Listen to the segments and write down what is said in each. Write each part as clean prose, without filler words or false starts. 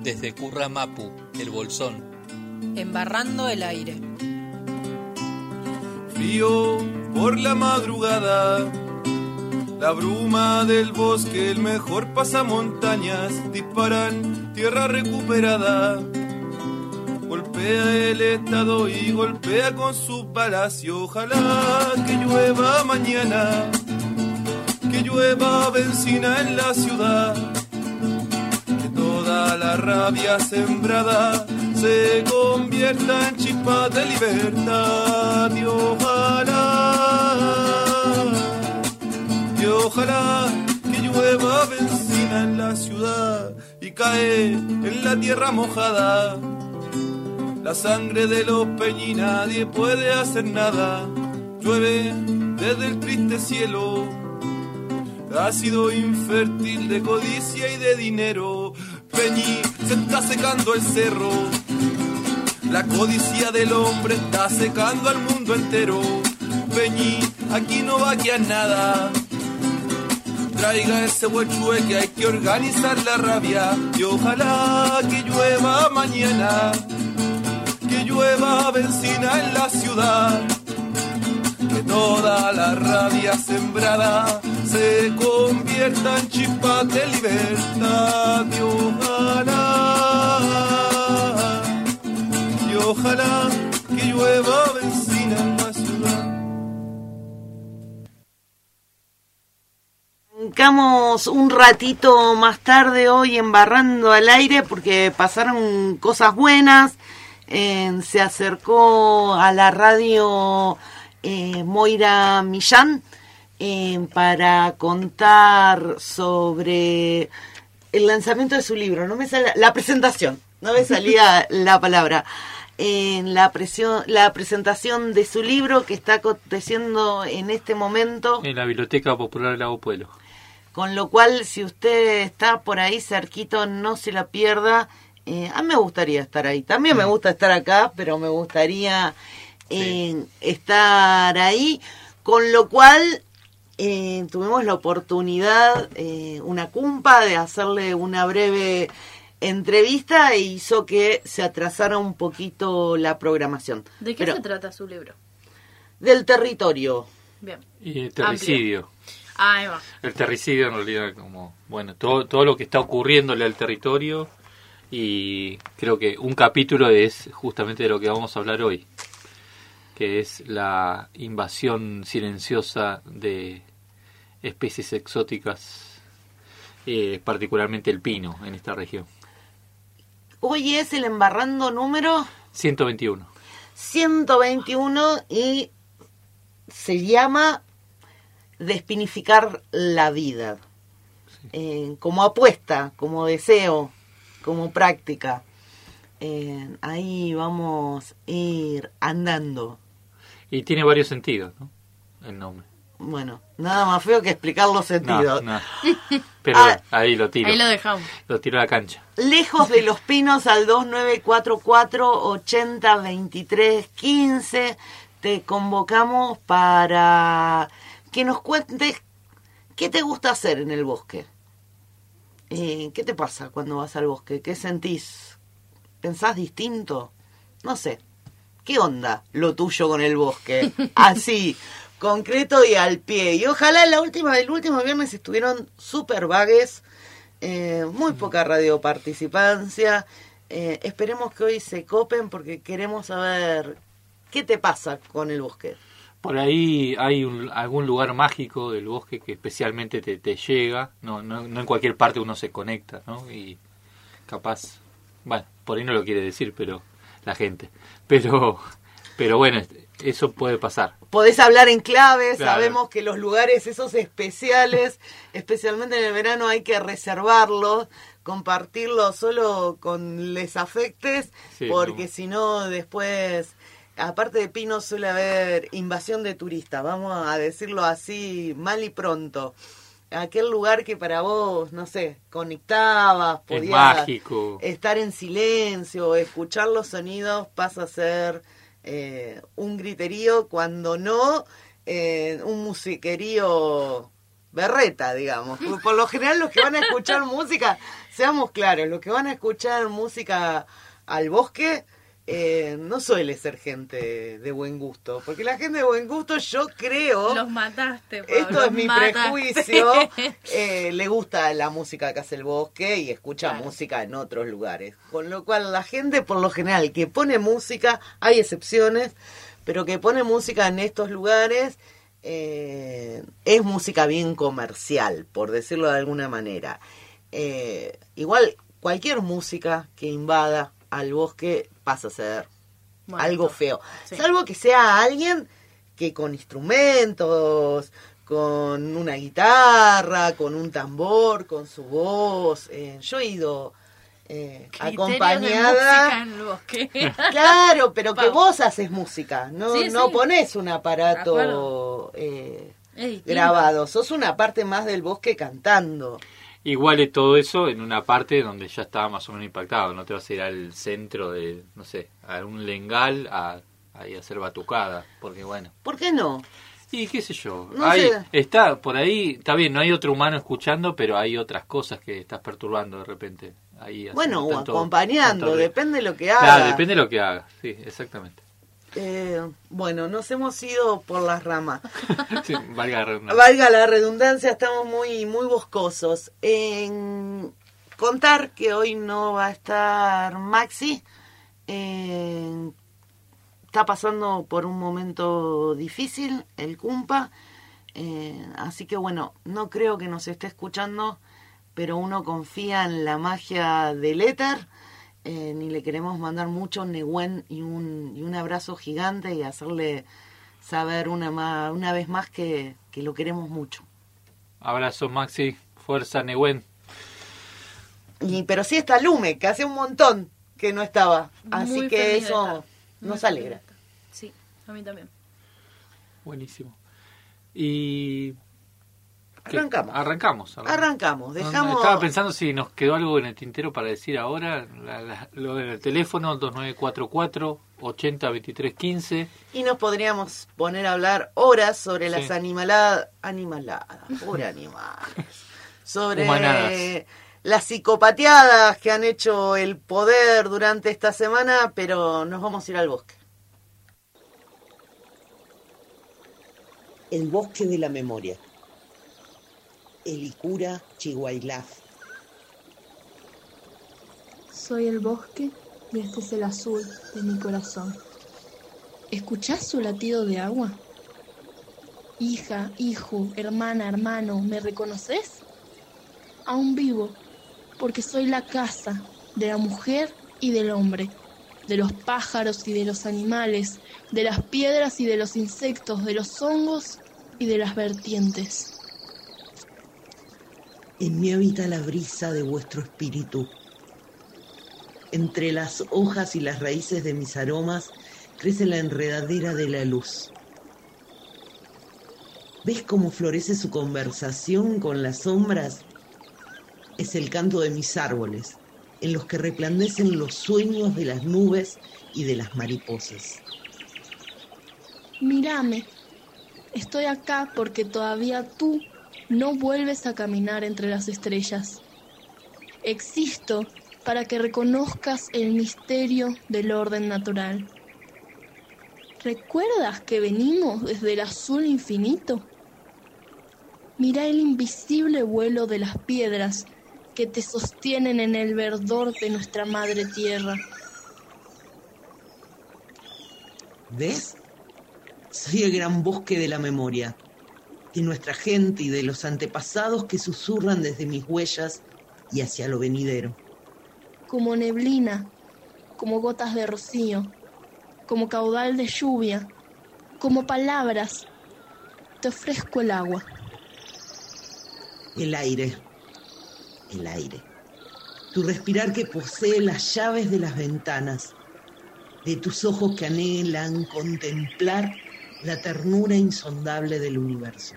desde Curramapu, el Bolsón. Embarrando el aire. Frío por la madrugada, la bruma del bosque, el mejor pasamontañas, disparan tierra recuperada. Golpea el estado y golpea con su palacio. Ojalá que llueva mañana, que llueva benzina en la ciudad, que toda la rabia sembrada se convierta en chispas de libertad. Y ojalá que llueva benzina en la ciudad y cae en la tierra mojada la sangre de los peñi, nadie puede hacer nada. Llueve desde el triste cielo, ácido infértil de codicia y de dinero. Peñi, se está secando el cerro, la codicia del hombre está secando al mundo entero. Peñi, aquí no va a quedar nada. Traiga ese huechue que hay que organizar la rabia. Y ojalá que llueva mañana, que llueva benzina en la ciudad, que toda la rabia sembrada se convierta en chispas de libertad. Y ojalá que llueva benzina en la ciudad. Arrancamos un ratito más tarde hoy Embarrando al Aire porque pasaron cosas buenas. Se acercó a la radio Moira Millán para contar sobre el lanzamiento de su libro. No me sale la presentación, no me salía la palabra. La presentación de su libro que está aconteciendo en este momento en la Biblioteca Popular de Lago Pueblo. Con lo cual, si usted está por ahí cerquito, no se la pierda. A mí me gustaría estar ahí. También me gusta estar acá, pero me gustaría estar ahí. Con lo cual, tuvimos la oportunidad, una cumpa, de hacerle una breve entrevista e hizo que se atrasara un poquito la programación. ¿De qué se trata su libro? Del territorio. Bien. Y el terricidio. Ahí va. El terricidio en realidad como, bueno, todo lo que está ocurriéndole al territorio, y creo que un capítulo es justamente de lo que vamos a hablar hoy, que es la invasión silenciosa de especies exóticas, particularmente el pino en esta región. Hoy es el Embarrando número 121. 121 y se llama Despinificar la vida. Sí. Como apuesta, como deseo, como práctica. Ahí vamos a ir andando. Y tiene varios sentidos, ¿no? El nombre. Bueno, nada más feo que explicar los sentidos. No. Pero ahí lo tiro. Ahí lo dejamos. Lo tiro a la cancha. Lejos de los pinos al 2944-802315 te convocamos para que nos cuentes qué te gusta hacer en el bosque. ¿Qué te pasa cuando vas al bosque? ¿Qué sentís? ¿Pensás distinto? No sé. ¿Qué onda lo tuyo con el bosque? Así, concreto y al pie. Y ojalá el último viernes estuvieron súper vagues. Muy poca radioparticipancia. Esperemos que hoy se copen porque queremos saber qué te pasa con el bosque. Por ahí hay algún lugar mágico del bosque que especialmente te llega. No en cualquier parte uno se conecta, ¿no? Y capaz, bueno, por ahí no lo quiere decir, pero la gente. Pero bueno, eso puede pasar. Podés hablar en clave, claro. Sabemos que los lugares esos especiales, especialmente en el verano, hay que reservarlos, compartirlos solo con les afectes, sí, porque si no después... Aparte de pino suele haber invasión de turistas, vamos a decirlo así mal y pronto. Aquel lugar que para vos, no sé, conectabas, podías mágico. Estar en silencio, escuchar los sonidos, pasa a ser un griterío, cuando no, un musiquerío berreta, digamos. Por lo general los que van a escuchar música, seamos claros, los que van a escuchar música al bosque no suele ser gente de buen gusto, porque la gente de buen gusto, yo creo, Los mataste, Pablo, esto es mi mataste. prejuicio, le gusta la música que hace el bosque y escucha Claro. música en otros lugares, con lo cual la gente por lo general que pone música, hay excepciones, pero que pone música en estos lugares es música bien comercial, por decirlo de alguna manera. Igual cualquier música que invada al bosque pasa a ser Bueno, algo feo, sí. salvo que sea alguien que con instrumentos, con una guitarra, con un tambor, con su voz. Yo he ido Criterios de acompañada. música en el bosque. Claro, pero que Pau. vos haces música, no, Sí, no sí. pones un De aparato Es distinto. grabado, sos una parte más del bosque cantando. Igual es todo eso en una parte donde ya estaba más o menos impactado. No te vas a ir al centro de, no sé, a un lengal ahí a hacer batucada. Porque bueno. ¿Por qué no? Y qué sé yo. No Ahí sé. está, por ahí, está bien, no hay otro humano escuchando, pero hay otras cosas que estás perturbando de repente. Ahí Bueno, haciendo o tanto- acompañando, tanto- depende de lo que haga. Claro, depende de lo que haga. Sí, exactamente. Bueno, nos hemos ido por las ramas. Sí, valga la redundancia. Valga la redundancia, estamos muy boscosos. Contar que hoy no va a estar Maxi. Está pasando por un momento difícil, el Cumpa. Así que bueno, no creo que nos esté escuchando, pero uno confía en la magia del éter. Ni le queremos mandar mucho Nehuen y un abrazo gigante y hacerle saber una vez más que lo queremos mucho. Abrazo, Maxi. Fuerza, Nehuen. Pero sí está Lume, que hace un montón que no estaba. Así Muy que feliz de eso estar. Muy nos feliz alegra. de estar. Sí, a mí también. Buenísimo. Y... ¿qué? Arrancamos. Arrancamos. Dejamos. Estaba pensando si nos quedó algo en el tintero para decir ahora. Lo del teléfono 2944-802315. Y nos podríamos poner a hablar horas sobre las Sí. animaladas, pobre animales. Sobre Humanadas. las psicopateadas que han hecho el poder durante esta semana, pero nos vamos a ir al bosque. El bosque de la memoria. Elicura Chihuailaf. Soy el bosque y este es el azul de mi corazón. ¿Escuchás su latido de agua? Hija, hijo, hermana, hermano, ¿me reconoces? Aún vivo, porque soy la casa de la mujer y del hombre, de los pájaros y de los animales, de las piedras y de los insectos, de los hongos y de las vertientes. En mí habita la brisa de vuestro espíritu. Entre las hojas y las raíces de mis aromas crece la enredadera de la luz. ¿Ves cómo florece su conversación con las sombras? Es el canto de mis árboles, en los que resplandecen los sueños de las nubes y de las mariposas. Mírame, estoy acá porque todavía tú no vuelves a caminar entre las estrellas. Existo para que reconozcas el misterio del orden natural. ¿Recuerdas que venimos desde el azul infinito? Mira el invisible vuelo de las piedras que te sostienen en el verdor de nuestra madre tierra. ¿Ves? Soy el gran bosque de la memoria, de nuestra gente y de los antepasados que susurran desde mis huellas y hacia lo venidero. Como neblina, como gotas de rocío, como caudal de lluvia, como palabras, te ofrezco el agua. El aire, tu respirar que posee las llaves de las ventanas, de tus ojos que anhelan contemplar la ternura insondable del universo.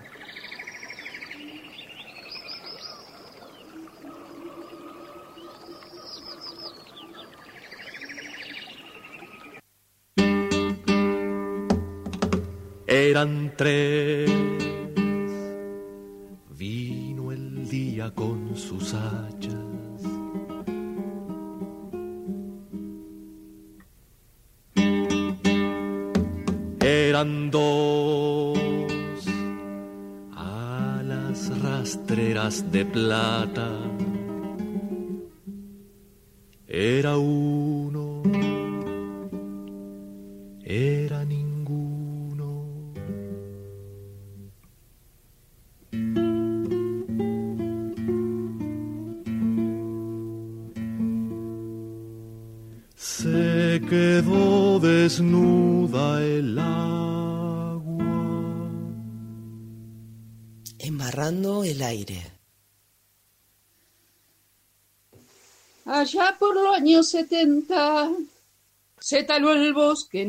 Eran tres, sus hachas. Eran dos alas rastreras de plata. Era uno, era ninguno. Se quedó desnuda el agua, embarrando el aire. Allá por los años 70 se taló el bosque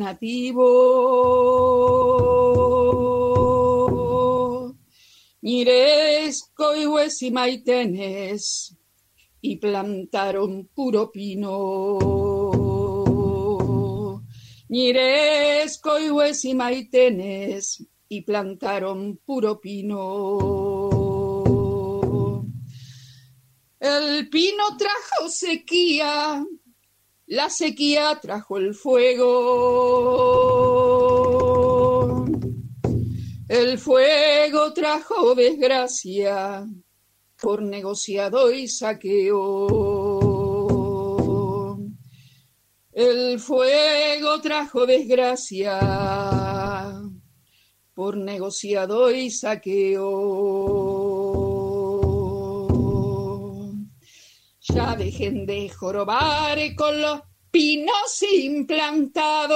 nativo. Ñires, coihues y maitenes, y plantaron puro pino. Ñires, coihues y maitenes, y plantaron puro pino. El pino trajo sequía, la sequía trajo el fuego. El fuego trajo desgracia por negociado y saqueo. El fuego trajo desgracia por negociado y saqueo. Ya dejen de jorobar con los pinos implantados.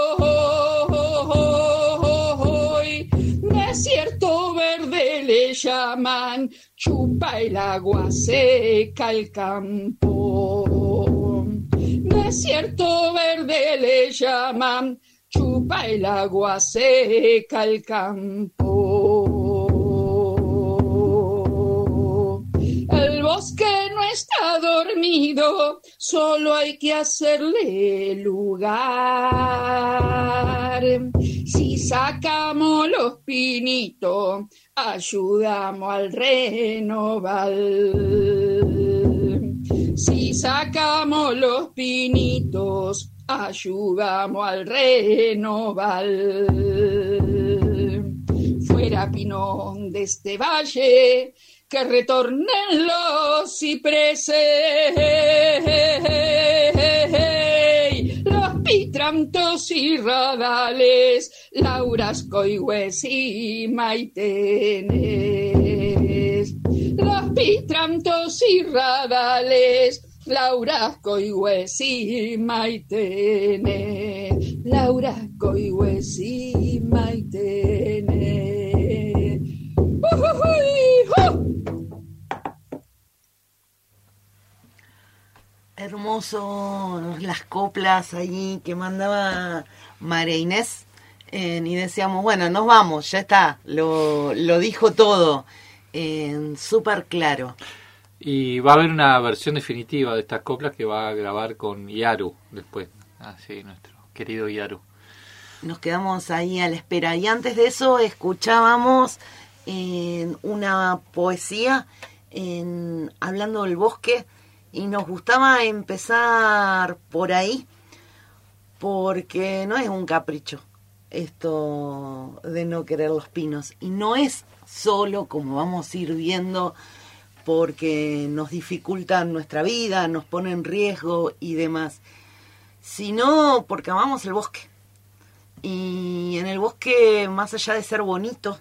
Desierto verde le llaman, chupa el agua, seca el campo. Desierto verde le llaman, chupa el agua, seca el campo. El bosque no está dormido, solo hay que hacerle lugar. Si sacamos los pinitos, ayudamos al renovar. Si sacamos los pinitos, ayudamos al renovar. Fuera pinón de este valle, que retornen los cipreses, los pitrantos y radales, lauras, coigües y maitenes. Los pitrantos y radales, lauras, coigües y maitenes. Lauras, coigües y maitenes. Hermoso las coplas ahí que mandaba María Inés, y decíamos, bueno, nos vamos, ya está, lo dijo todo, súper claro. Y va a haber una versión definitiva de estas coplas que va a grabar con Yaru después, así nuestro querido Yaru. Nos quedamos ahí a la espera, y antes de eso escuchábamos una poesía hablando del bosque, y nos gustaba empezar por ahí, porque no es un capricho esto de no querer los pinos, y no es solo, como vamos a ir viendo, porque nos dificultan nuestra vida, nos ponen en riesgo y demás, sino porque amamos el bosque. Y en el bosque, más allá de ser bonito,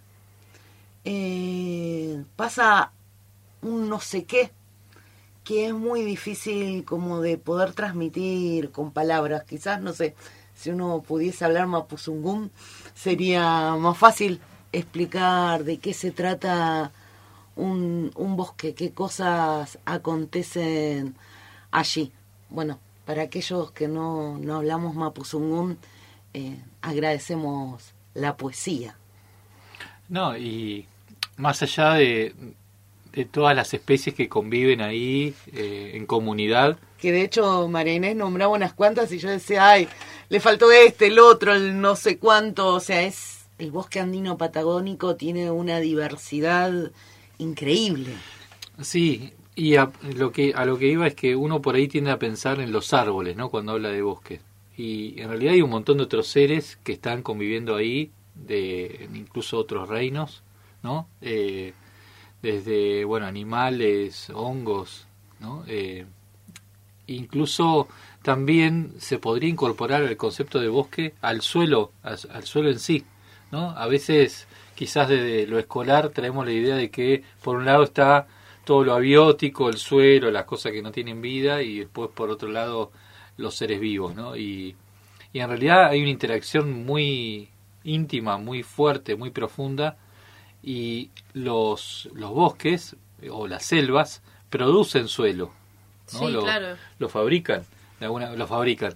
pasa un no sé qué, que es muy difícil como de poder transmitir con palabras. Quizás, no sé, si uno pudiese hablar mapuzungún, sería más fácil explicar de qué se trata un bosque, qué cosas acontecen allí. Bueno, para aquellos que no hablamos mapuzungún, agradecemos la poesía. No, y más allá de todas las especies que conviven ahí en comunidad. Que de hecho María Inés nombraba unas cuantas y yo decía, ay, le faltó el otro, el no sé cuánto. O sea, el bosque andino patagónico tiene una diversidad increíble. Sí, Y a lo que iba es que uno por ahí tiende a pensar en los árboles, ¿no? Cuando habla de bosque. Y en realidad hay un montón de otros seres que están conviviendo ahí, de incluso otros reinos, ¿no? Desde, bueno, animales, hongos, ¿no? Incluso también se podría incorporar el concepto de bosque al suelo en sí, ¿no? A veces, quizás desde lo escolar, traemos la idea de que por un lado está todo lo abiótico, el suelo, las cosas que no tienen vida, y después por otro lado los seres vivos, ¿no? Y en realidad hay una interacción muy íntima, muy fuerte, muy profunda, y los bosques o las selvas producen suelo, ¿no? Sí, claro. Lo fabrican, lo fabrican,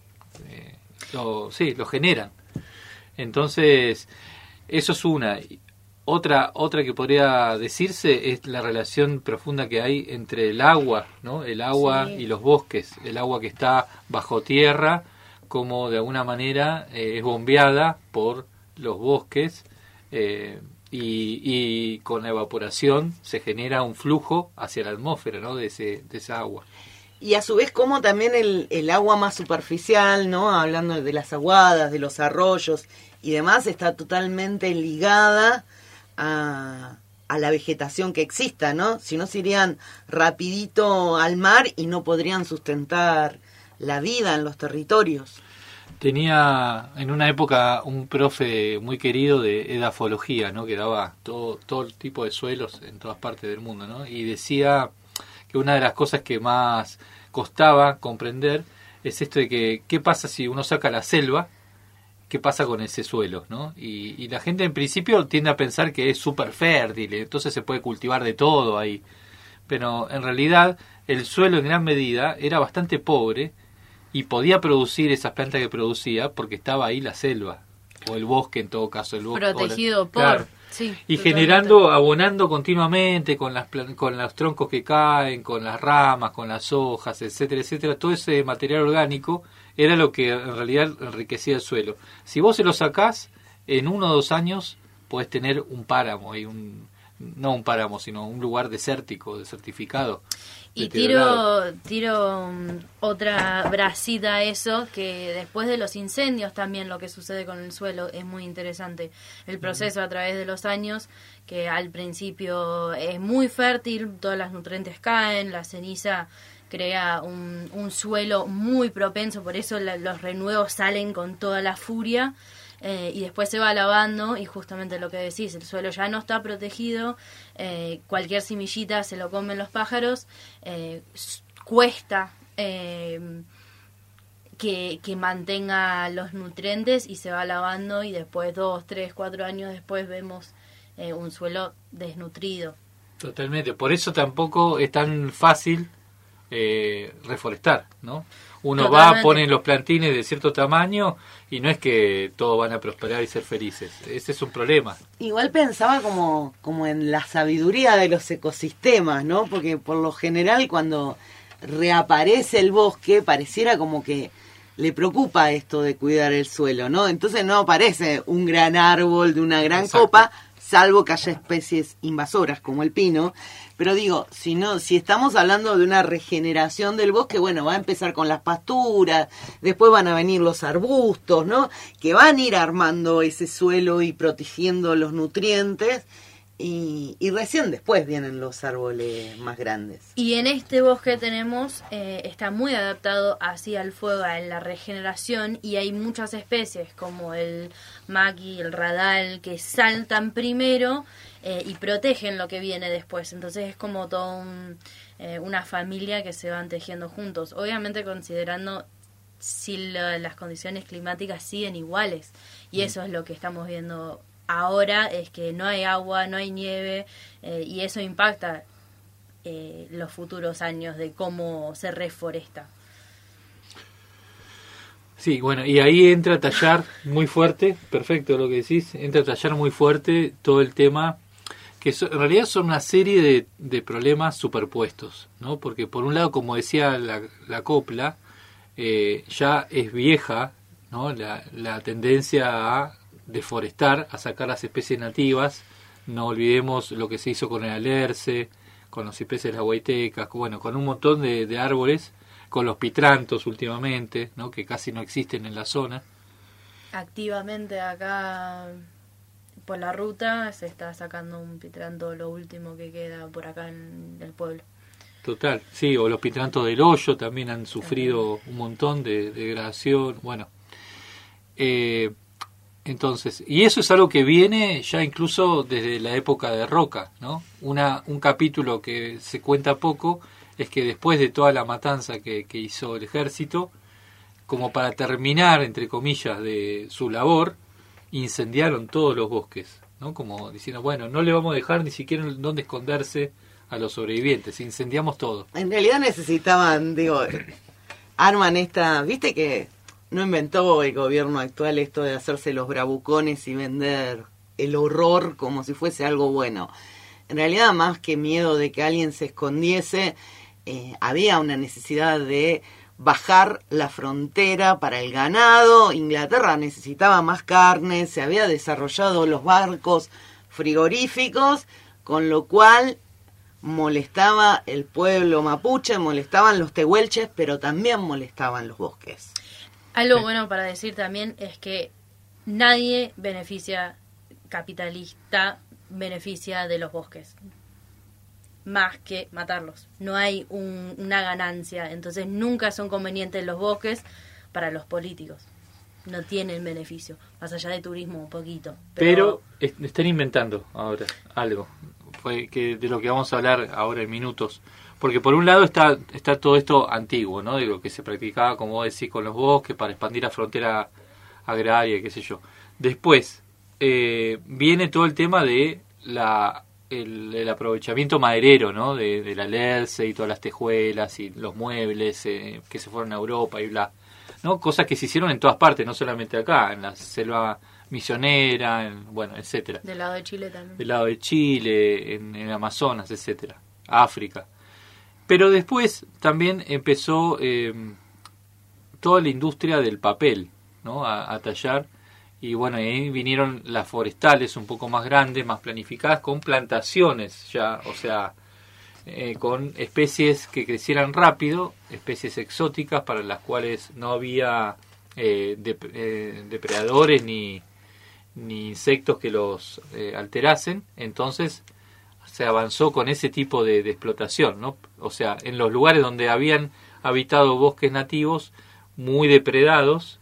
lo generan. Entonces, eso es una. Otra que podría decirse es la relación profunda que hay entre el agua, ¿no? El agua y los bosques. El agua que está bajo tierra, como de alguna manera es bombeada por los bosques, y con la evaporación se genera un flujo hacia la atmósfera, ¿no? de esa agua. Y a su vez como también el agua más superficial, ¿no? Hablando de las aguadas, de los arroyos y demás, está totalmente ligada a la vegetación que exista, ¿no? Si no, se irían rapidito al mar y no podrían sustentar la vida en los territorios. Tenía en una época un profe muy querido de edafología, ¿no? Que daba todo tipo de suelos en todas partes del mundo, ¿no? Y decía que una de las cosas que más costaba comprender es esto de que qué pasa si uno saca la selva, qué pasa con ese suelo, ¿no? Y la gente en principio tiende a pensar que es súper fértil, entonces se puede cultivar de todo ahí. Pero en realidad el suelo en gran medida era bastante pobre y podía producir esas plantas que producía porque estaba ahí la selva, o el bosque en todo caso. El bosque, protegido por... Claro. Sí, y totalmente. generando, abonando continuamente con los troncos que caen, con las ramas, con las hojas, etcétera, etcétera. Todo ese material orgánico era lo que en realidad enriquecía el suelo. Si vos se lo sacás, en 1 o 2 años podés tener un páramo, no un páramo, sino un lugar desértico, desertificado. Y tiro otra bracita a eso, que después de los incendios también lo que sucede con el suelo es muy interesante. El proceso a través de los años, que al principio es muy fértil, todos los nutrientes caen, la ceniza crea un suelo muy propenso, por eso los renuevos salen con toda la furia. Y después se va lavando y justamente lo que decís, el suelo ya no está protegido, cualquier semillita se lo comen los pájaros, cuesta que mantenga los nutrientes y se va lavando y después 2, 3, 4 años después vemos un suelo desnutrido. Totalmente, por eso tampoco es tan fácil reforestar, ¿no? Uno Totalmente. va, pone los plantines de cierto tamaño y no es que todos van a prosperar y ser felices. Ese es un problema. Igual pensaba como en la sabiduría de los ecosistemas, ¿no? Porque por lo general cuando reaparece el bosque pareciera como que le preocupa esto de cuidar el suelo, ¿no? Entonces no aparece un gran árbol de una gran Exacto. copa, salvo que haya especies invasoras como el pino. Pero digo, si estamos hablando de una regeneración del bosque, bueno, va a empezar con las pasturas, después van a venir los arbustos, ¿no? Que van a ir armando ese suelo y protegiendo los nutrientes, y recién después vienen los árboles más grandes. Y en este bosque tenemos, está muy adaptado hacia el fuego, a la regeneración, y hay muchas especies como el maqui, el radal, que saltan primero y protegen lo que viene después. Entonces es como todo una familia que se van tejiendo juntos. Obviamente considerando si las condiciones climáticas siguen iguales. Y eso es lo que estamos viendo ahora, es que no hay agua, no hay nieve, y eso impacta los futuros años de cómo se reforesta. Sí, bueno, y ahí entra a tallar muy fuerte, perfecto lo que decís, entra a tallar muy fuerte todo el tema, que en realidad son una serie de problemas superpuestos, ¿no? Porque por un lado, como decía la copla, ya es vieja, ¿no? La tendencia a deforestar, a sacar las especies nativas. No olvidemos lo que se hizo con el alerce, con los cipreses de las Huaytecas, bueno, con un montón de árboles, con los pitrantos últimamente, ¿no? Que casi no existen en la zona. Activamente acá por la ruta se está sacando un pitranto, lo último que queda por acá en el pueblo. Total, sí, o los pitrantos del hoyo también han sufrido un montón de degradación, bueno. Entonces, y eso es algo que viene ya incluso desde la época de Roca, ¿no? Un capítulo que se cuenta poco es que después de toda la matanza que hizo el ejército, como para terminar, entre comillas, de su labor, incendiaron todos los bosques, ¿no? Como diciendo, bueno, no le vamos a dejar ni siquiera dónde esconderse a los sobrevivientes, incendiamos todo. En realidad necesitaban, arman esta, viste que no inventó el gobierno actual esto de hacerse los bravucones y vender el horror como si fuese algo bueno. En realidad, más que miedo de que alguien se escondiese, había una necesidad de bajar la frontera para el ganado. Inglaterra necesitaba más carne, se había desarrollado los barcos frigoríficos, con lo cual molestaba el pueblo mapuche, molestaban los tehuelches, pero también molestaban los bosques. Algo bueno para decir también es que nadie capitalista beneficia de los bosques, más que matarlos. No hay una ganancia, entonces nunca son convenientes los bosques para los políticos. No tienen beneficio, más allá de turismo un poquito. Pero están inventando ahora algo, de lo que vamos a hablar ahora en minutos. Porque por un lado está todo esto antiguo, ¿no? De lo que se practicaba, como vos decís, con los bosques para expandir la frontera agraria, qué sé yo. Después viene todo el tema de el aprovechamiento maderero, ¿no? De la lerce y todas las tejuelas y los muebles que se fueron a Europa y bla, ¿no? Cosas que se hicieron en todas partes, no solamente acá, en la selva misionera, bueno, etcétera. Del lado de Chile también. Del lado de Chile, en el Amazonas, etcétera. África. Pero después también empezó toda la industria del papel, ¿no? A tallar. Y bueno, ahí vinieron las forestales un poco más grandes, más planificadas, con plantaciones ya, o sea, con especies que crecieran rápido, especies exóticas para las cuales no había depredadores ni insectos que los alterasen. Entonces se avanzó con ese tipo de explotación, ¿no? O sea, en los lugares donde habían habitado bosques nativos muy depredados,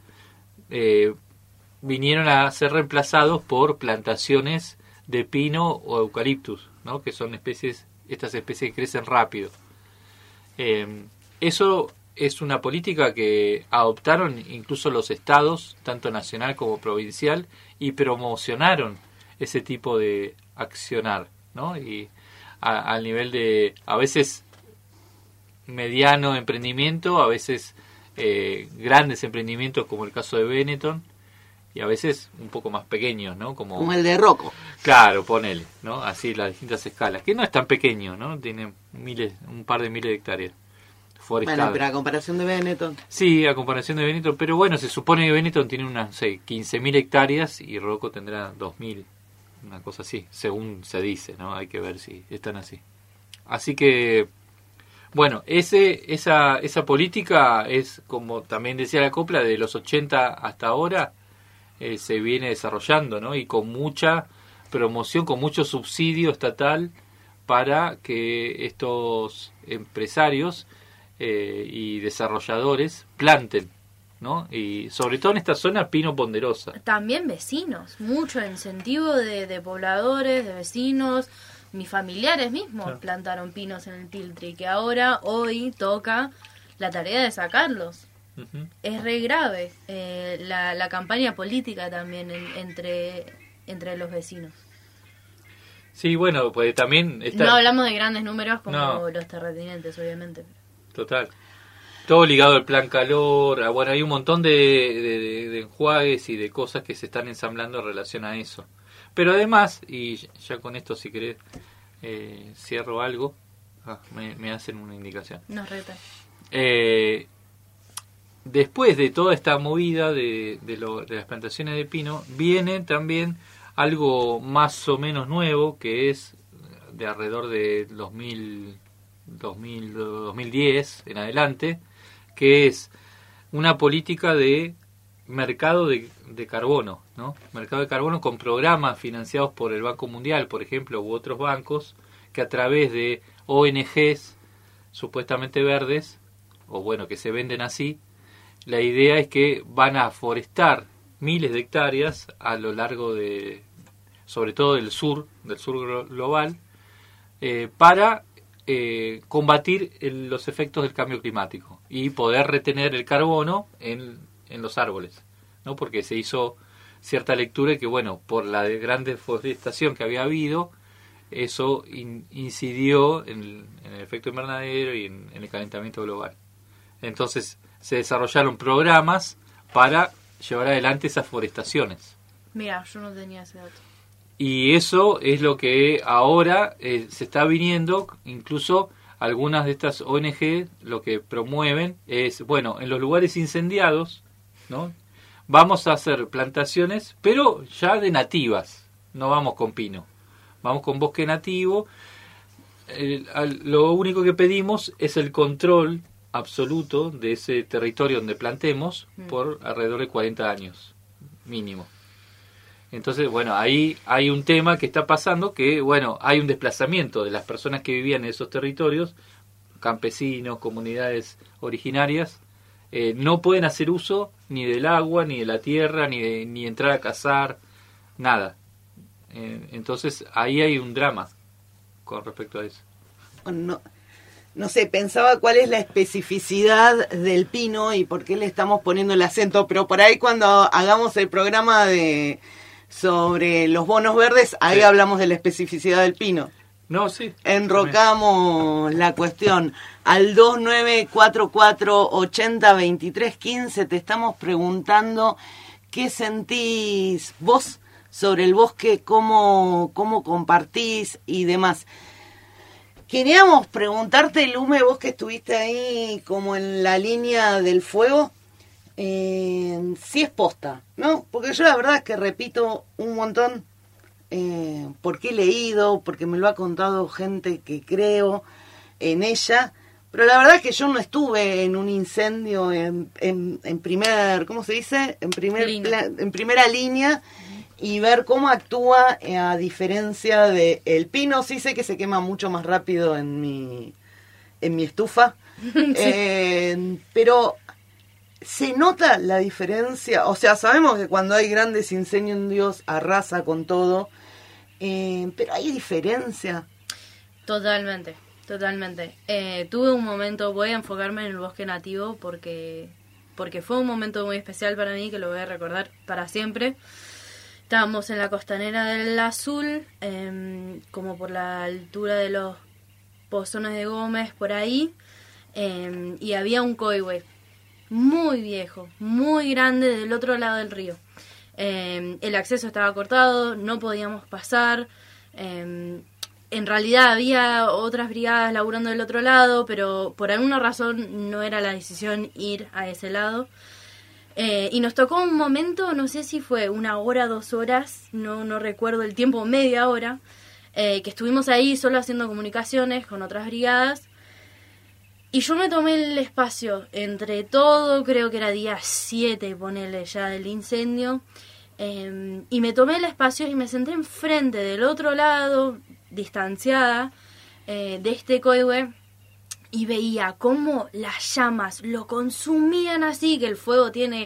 vinieron a ser reemplazados por plantaciones de pino o eucaliptus, ¿no? Que son estas especies que crecen rápido. Eso es una política que adoptaron incluso los estados, tanto nacional como provincial, y promocionaron ese tipo de accionar, ¿no? Y al nivel de, a veces, mediano emprendimiento, a veces grandes emprendimientos como el caso de Benetton, y a veces un poco más pequeños, ¿no? Como el de Rocco. Claro, ponele, ¿no? Así las distintas escalas, que no es tan pequeño, ¿no? Tiene un par de miles de hectáreas forestadas. Bueno, pero a comparación de Benetton. Sí, a comparación de Benetton, pero bueno, se supone que Benetton tiene unas 15.000 hectáreas y Rocco tendrá 2.000, una cosa así, según se dice, ¿no? Hay que ver si están así. Así que, bueno, esa política es, como también decía la copla, de los 80 hasta ahora, se viene desarrollando, ¿no? Y con mucha promoción, con mucho subsidio estatal para que estos empresarios y desarrolladores planten, ¿no? Y sobre todo en esta zona pino ponderosa. También vecinos, mucho incentivo de pobladores, de vecinos. Mis familiares mismos plantaron pinos en el Tiltri, que hoy toca la tarea de sacarlos. Uh-huh. Es re grave la campaña política también entre los vecinos. Sí, bueno, pues también no hablamos de grandes números como los terratenientes, obviamente. Total. Todo ligado al plan calor. Bueno, hay un montón de enjuagues y de cosas que se están ensamblando en relación a eso. Pero además, y ya con esto si querés cierro algo. Me hacen una indicación. Nos reta. Después de toda esta movida de las plantaciones de pino, viene también algo más o menos nuevo, que es de alrededor de 2010 en adelante, que es una política de mercado de carbono, ¿no? Mercado de carbono con programas financiados por el Banco Mundial, por ejemplo, u otros bancos, que a través de ONGs supuestamente verdes, o bueno, que se venden así, la idea es que van a forestar miles de hectáreas a lo largo de, sobre todo del sur global, para combatir los efectos del cambio climático y poder retener el carbono en los árboles, ¿no? Porque se hizo cierta lectura de que, bueno, por la gran deforestación que había habido, eso incidió en el efecto invernadero y en el calentamiento global. Entonces se desarrollaron programas para llevar adelante esas forestaciones. Mira, yo no tenía ese dato. Y eso es lo que ahora se está viniendo, incluso algunas de estas ONG lo que promueven es, bueno, en los lugares incendiados, ¿no? Vamos a hacer plantaciones, pero ya de nativas, no vamos con pino, vamos con bosque nativo. Lo único que pedimos es el control absoluto de ese territorio donde plantemos por alrededor de 40 años, mínimo. Entonces, bueno, ahí hay un tema que está pasando, que, bueno, hay un desplazamiento de las personas que vivían en esos territorios, campesinos, comunidades originarias, no pueden hacer uso ni del agua, ni de la tierra, ni entrar a cazar, nada. Entonces, ahí hay un drama con respecto a eso. No sé, pensaba cuál es la especificidad del pino y por qué le estamos poniendo el acento, pero por ahí cuando hagamos el programa sobre los bonos verdes, ahí sí hablamos de la especificidad del pino. No, sí. Enrocamos la cuestión. Al 2944802315 te estamos preguntando qué sentís vos sobre el bosque, cómo compartís y demás. Queríamos preguntarte, Lume, vos que estuviste ahí como en la línea del fuego, si es posta, ¿no? Porque yo la verdad es que repito un montón, porque he leído, porque me lo ha contado gente que creo en ella, pero la verdad es que yo no estuve en un incendio en primer, ¿cómo se dice? En primera línea, y ver cómo actúa a diferencia de el pino. Sí sé que se quema mucho más rápido en mi estufa, sí. Pero ¿se nota la diferencia? O sea, sabemos que cuando hay grandes incendios arrasa con todo, pero hay diferencia. Totalmente. Tuve un momento, voy a enfocarme en el bosque nativo porque fue un momento muy especial para mí que lo voy a recordar para siempre. Estábamos en la costanera del Azul, como por la altura de los Pozones de Gómez, por ahí, y había un coihue muy viejo, muy grande del otro lado del río. El acceso estaba cortado, no podíamos pasar. En realidad había otras brigadas laburando del otro lado, pero por alguna razón no era la decisión ir a ese lado. Y nos tocó un momento, no sé si fue 1 hora, 2 horas, no recuerdo el tiempo, media hora, que estuvimos ahí solo haciendo comunicaciones con otras brigadas. Y yo me tomé el espacio entre todo, creo que era día 7, ponele ya del incendio, y me tomé el espacio y me senté enfrente del otro lado, distanciada, de este coihue, y veía cómo las llamas lo consumían así, que el fuego tiene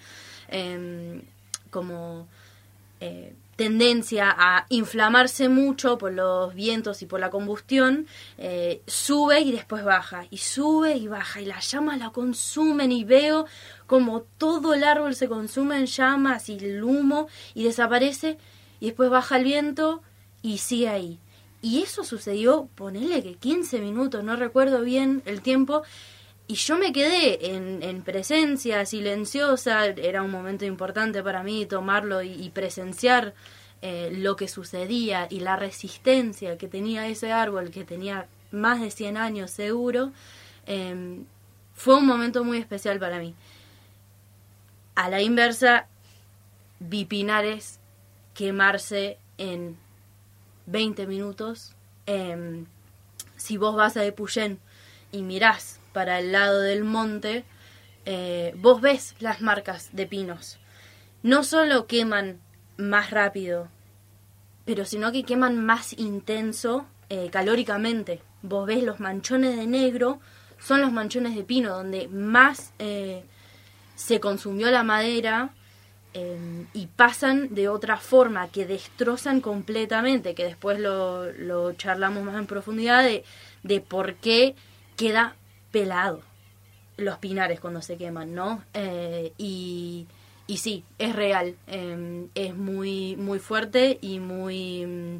tendencia a inflamarse mucho por los vientos y por la combustión, sube y después baja, y sube y baja, y las llamas la consumen, y veo como todo el árbol se consume en llamas y el humo, y desaparece, y después baja el viento y sigue ahí. Y eso sucedió, ponele que 15 minutos, no recuerdo bien el tiempo, y yo me quedé en presencia, silenciosa. Era un momento importante para mí tomarlo y presenciar lo que sucedía y la resistencia que tenía ese árbol, que tenía más de 100 años seguro. Fue un momento muy especial para mí. A la inversa, vi pinares quemarse en 20 minutos Si vos vas a Epuyén y mirás para el lado del monte, vos ves las marcas de pinos. No solo queman más rápido, pero sino que queman más intenso calóricamente. Vos ves los manchones de negro, son los manchones de pino, donde más se consumió la madera, y pasan de otra forma, que destrozan completamente, que después lo charlamos más en profundidad de por qué queda pelado los pinares cuando se queman, ¿no? Y sí, es real, es muy, muy fuerte y muy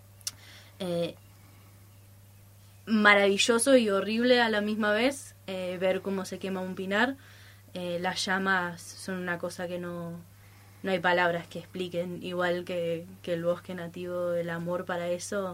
maravilloso y horrible a la misma vez ver cómo se quema un pinar. Las llamas son una cosa que no hay palabras que expliquen, igual que el bosque nativo, el amor para eso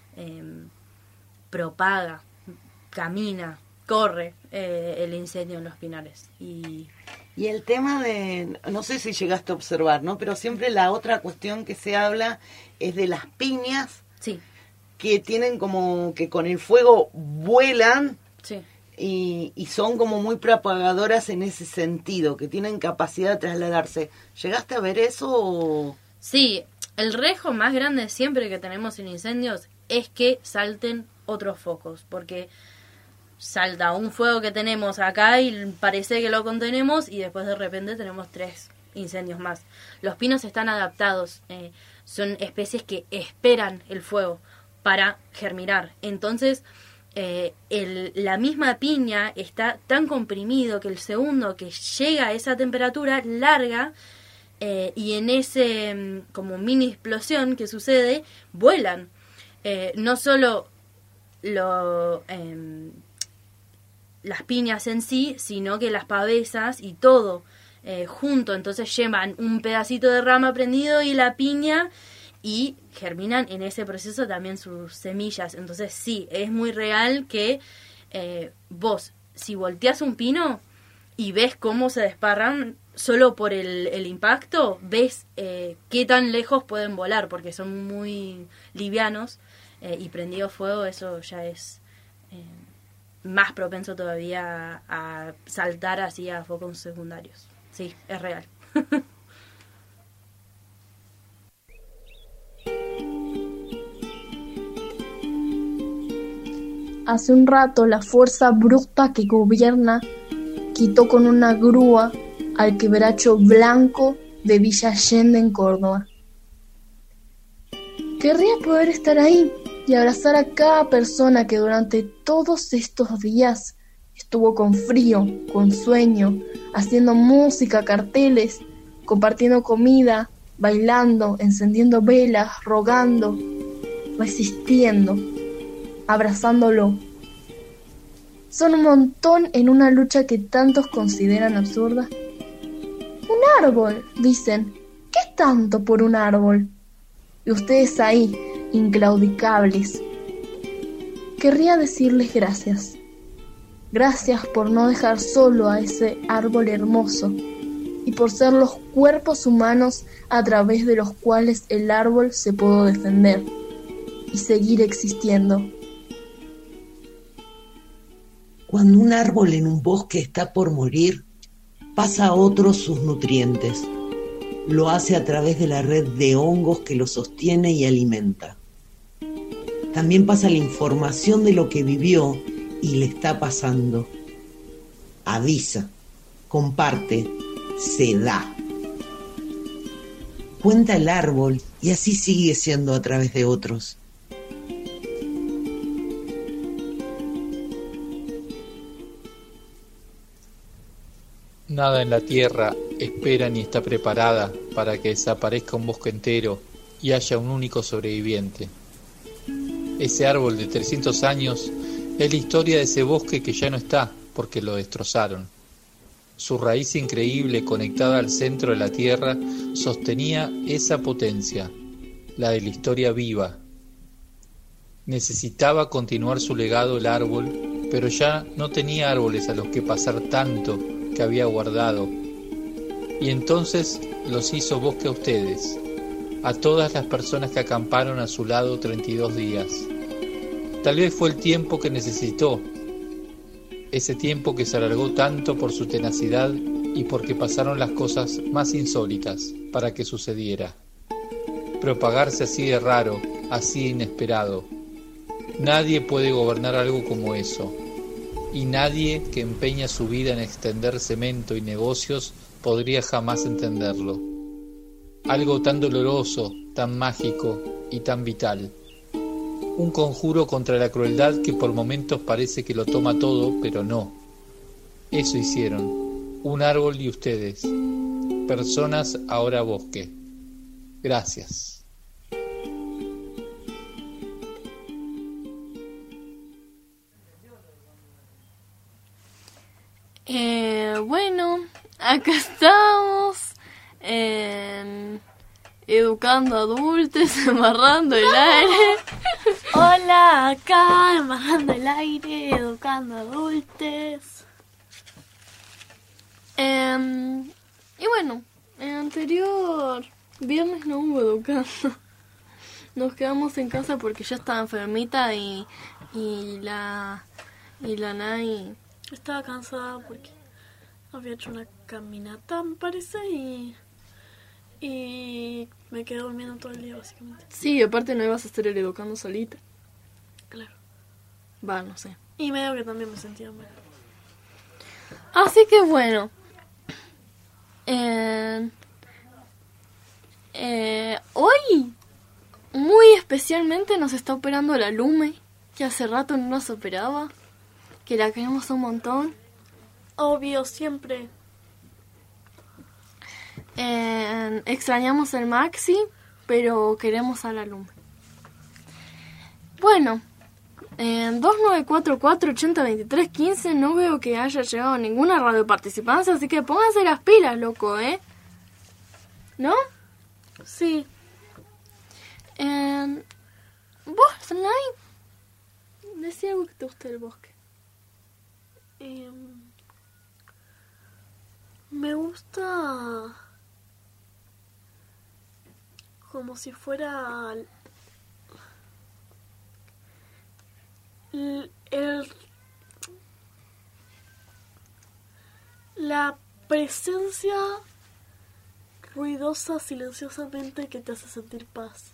propaga, camina, corre el incendio en los pinares. Y el tema de, no sé si llegaste a observar, ¿no? Pero siempre la otra cuestión que se habla es de las piñas, sí, que tienen como que con el fuego vuelan, sí, y son como muy propagadoras en ese sentido, que tienen capacidad de trasladarse. ¿Llegaste a ver eso o...? Sí, el riesgo más grande siempre que tenemos en incendios es que salten otros focos, porque salta un fuego que tenemos acá y parece que lo contenemos y después de repente tenemos 3 incendios más. Los pinos están adaptados, son especies que esperan el fuego para germinar. Entonces, la misma piña está tan comprimido que el segundo que llega a esa temperatura larga, y en ese como mini explosión que sucede, vuelan. No solo las piñas en sí, sino que las pavesas y todo junto. Entonces llevan un pedacito de rama prendido y la piña, y germinan en ese proceso también sus semillas. Entonces sí, es muy real que vos, si volteás un pino y ves cómo se desparran solo por el impacto, ves qué tan lejos pueden volar, porque son muy livianos, y prendido fuego eso ya es más propenso todavía a saltar así a focos secundarios. Sí, es real. Hace un rato la fuerza bruta que gobierna quitó con una grúa al quebracho blanco de Villa Allende en Córdoba. Querría poder estar ahí y abrazar a cada persona que durante todos estos días estuvo con frío, con sueño, haciendo música, carteles, compartiendo comida, bailando, encendiendo velas, rogando, resistiendo, abrazándolo. Son un montón en una lucha que tantos consideran absurda. Un árbol, dicen. ¿Qué tanto por un árbol? Y ustedes ahí, inclaudicables. Querría decirles gracias. Gracias por no dejar solo a ese árbol hermoso y por ser los cuerpos humanos a través de los cuales el árbol se pudo defender y seguir existiendo. Cuando un árbol en un bosque está por morir, pasa a otros sus nutrientes. Lo hace a través de la red de hongos que lo sostiene y alimenta. También pasa la información de lo que vivió y le está pasando. Avisa, comparte, se da. Cuenta el árbol y así sigue siendo a través de otros. Nada en la tierra espera ni está preparada para que desaparezca un bosque entero y haya un único sobreviviente. Ese árbol de 300 años es la historia de ese bosque que ya no está porque lo destrozaron. Su raíz increíble conectada al centro de la tierra sostenía esa potencia, la de la historia viva. Necesitaba continuar su legado el árbol, pero ya no tenía árboles a los que pasar tanto que había guardado, y entonces los hizo bosque a ustedes, a todas las personas que acamparon a su lado 32 días, Tal vez fue el tiempo que necesitó, ese tiempo que se alargó tanto por su tenacidad y porque pasaron las cosas más insólitas para que sucediera. Propagarse así de raro, así inesperado. Nadie puede gobernar algo como eso, y nadie que empeña su vida en extender cemento y negocios podría jamás entenderlo. Algo tan doloroso, tan mágico y tan vital. Un conjuro contra la crueldad que por momentos parece que lo toma todo, pero no. Eso hicieron, un árbol y ustedes. Personas, ahora bosque. Gracias. Bueno, acá estamos educando adultos, embarrando el aire. Hola, acá embarrando el aire, educando adultos. Y bueno, el anterior viernes no hubo educando. Nos quedamos en casa porque ya estaba enfermita y la Nay estaba cansada porque había hecho una caminata, me parece, y me quedé durmiendo todo el día, básicamente. Sí, aparte no ibas a estar educando solita. Claro. Va, no sé. Y medio que también me sentía mal. Así que bueno. Hoy, muy especialmente, nos está operando la Lume, que hace rato no nos operaba, que la queremos un montón. Obvio, siempre. Extrañamos el Maxi, pero queremos a la Lume. Bueno, 2944-8023-15 no veo que haya llegado ninguna radio participancia, así que pónganse las pilas, loco, ¿no? Sí. ¿Vos, Nay? Decí algo que te guste del bosque. Me gusta como si fuera la presencia ruidosa silenciosamente que te hace sentir paz.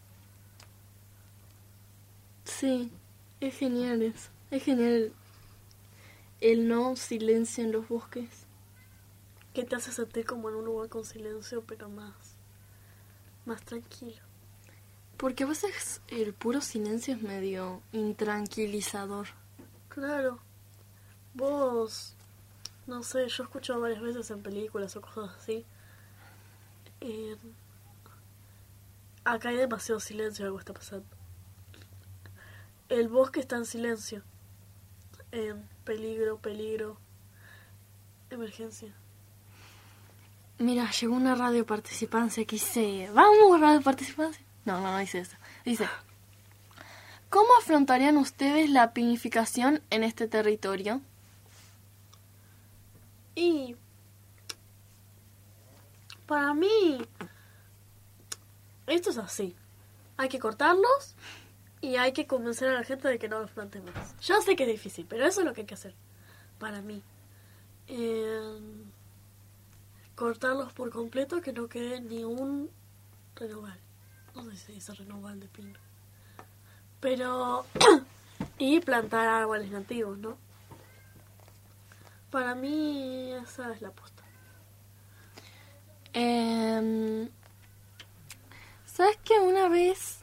Sí, es genial eso. Es genial el no silencio en los bosques. Que te hace sentir como en un lugar con silencio, pero más tranquilo. Porque a veces el puro silencio es medio intranquilizador. Claro. Vos, no sé, yo he escuchado varias veces en películas o cosas así. Acá hay demasiado silencio, algo está pasando. El bosque está en silencio. Peligro, emergencia. Mira, llegó una radio participancia que dice... ¿Vamos, radio participancia? No dice eso. Dice... ¿Cómo afrontarían ustedes la pinificación en este territorio? Y... para mí... esto es así. Hay que cortarlos y hay que convencer a la gente de que no los planten más. Ya sé que es difícil, pero eso es lo que hay que hacer. Para mí. Cortarlos por completo, que no quede ni un renoval. No sé si se dice renoval de pino. Pero... y plantar árboles nativos, ¿no? Para mí esa es la apuesta. ¿Sabes qué? Una vez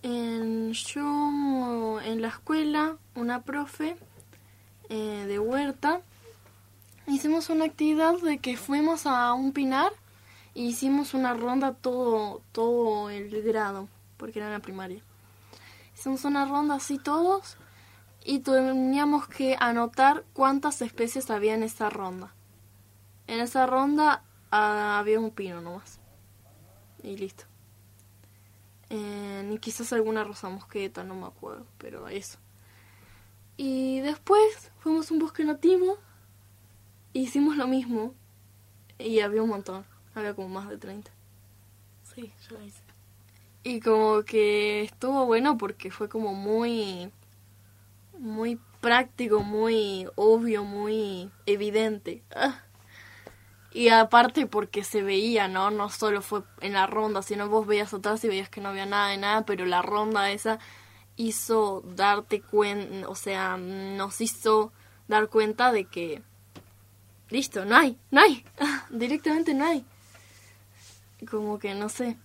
yo en la escuela, una profe de huerta, hicimos una actividad de que fuimos a un pinar e hicimos una ronda todo el grado, porque era en la primaria. Hicimos una ronda así todos y teníamos que anotar cuántas especies había en esa ronda. En esa ronda había un pino nomás. Y listo. Y quizás alguna rosa mosqueta, no me acuerdo, pero eso. Y después fuimos a un bosque nativo. Hicimos lo mismo y había un montón, había como más de 30. Sí, yo lo hice. Y como que estuvo bueno porque fue como muy muy práctico, muy obvio, muy evidente. Y aparte porque se veía, ¿no? No solo fue en la ronda, sino vos veías atrás y veías que no había nada de nada, pero la ronda esa hizo darte cuenta, o sea, nos hizo dar cuenta de que listo, no hay, directamente no hay. Como que no sé.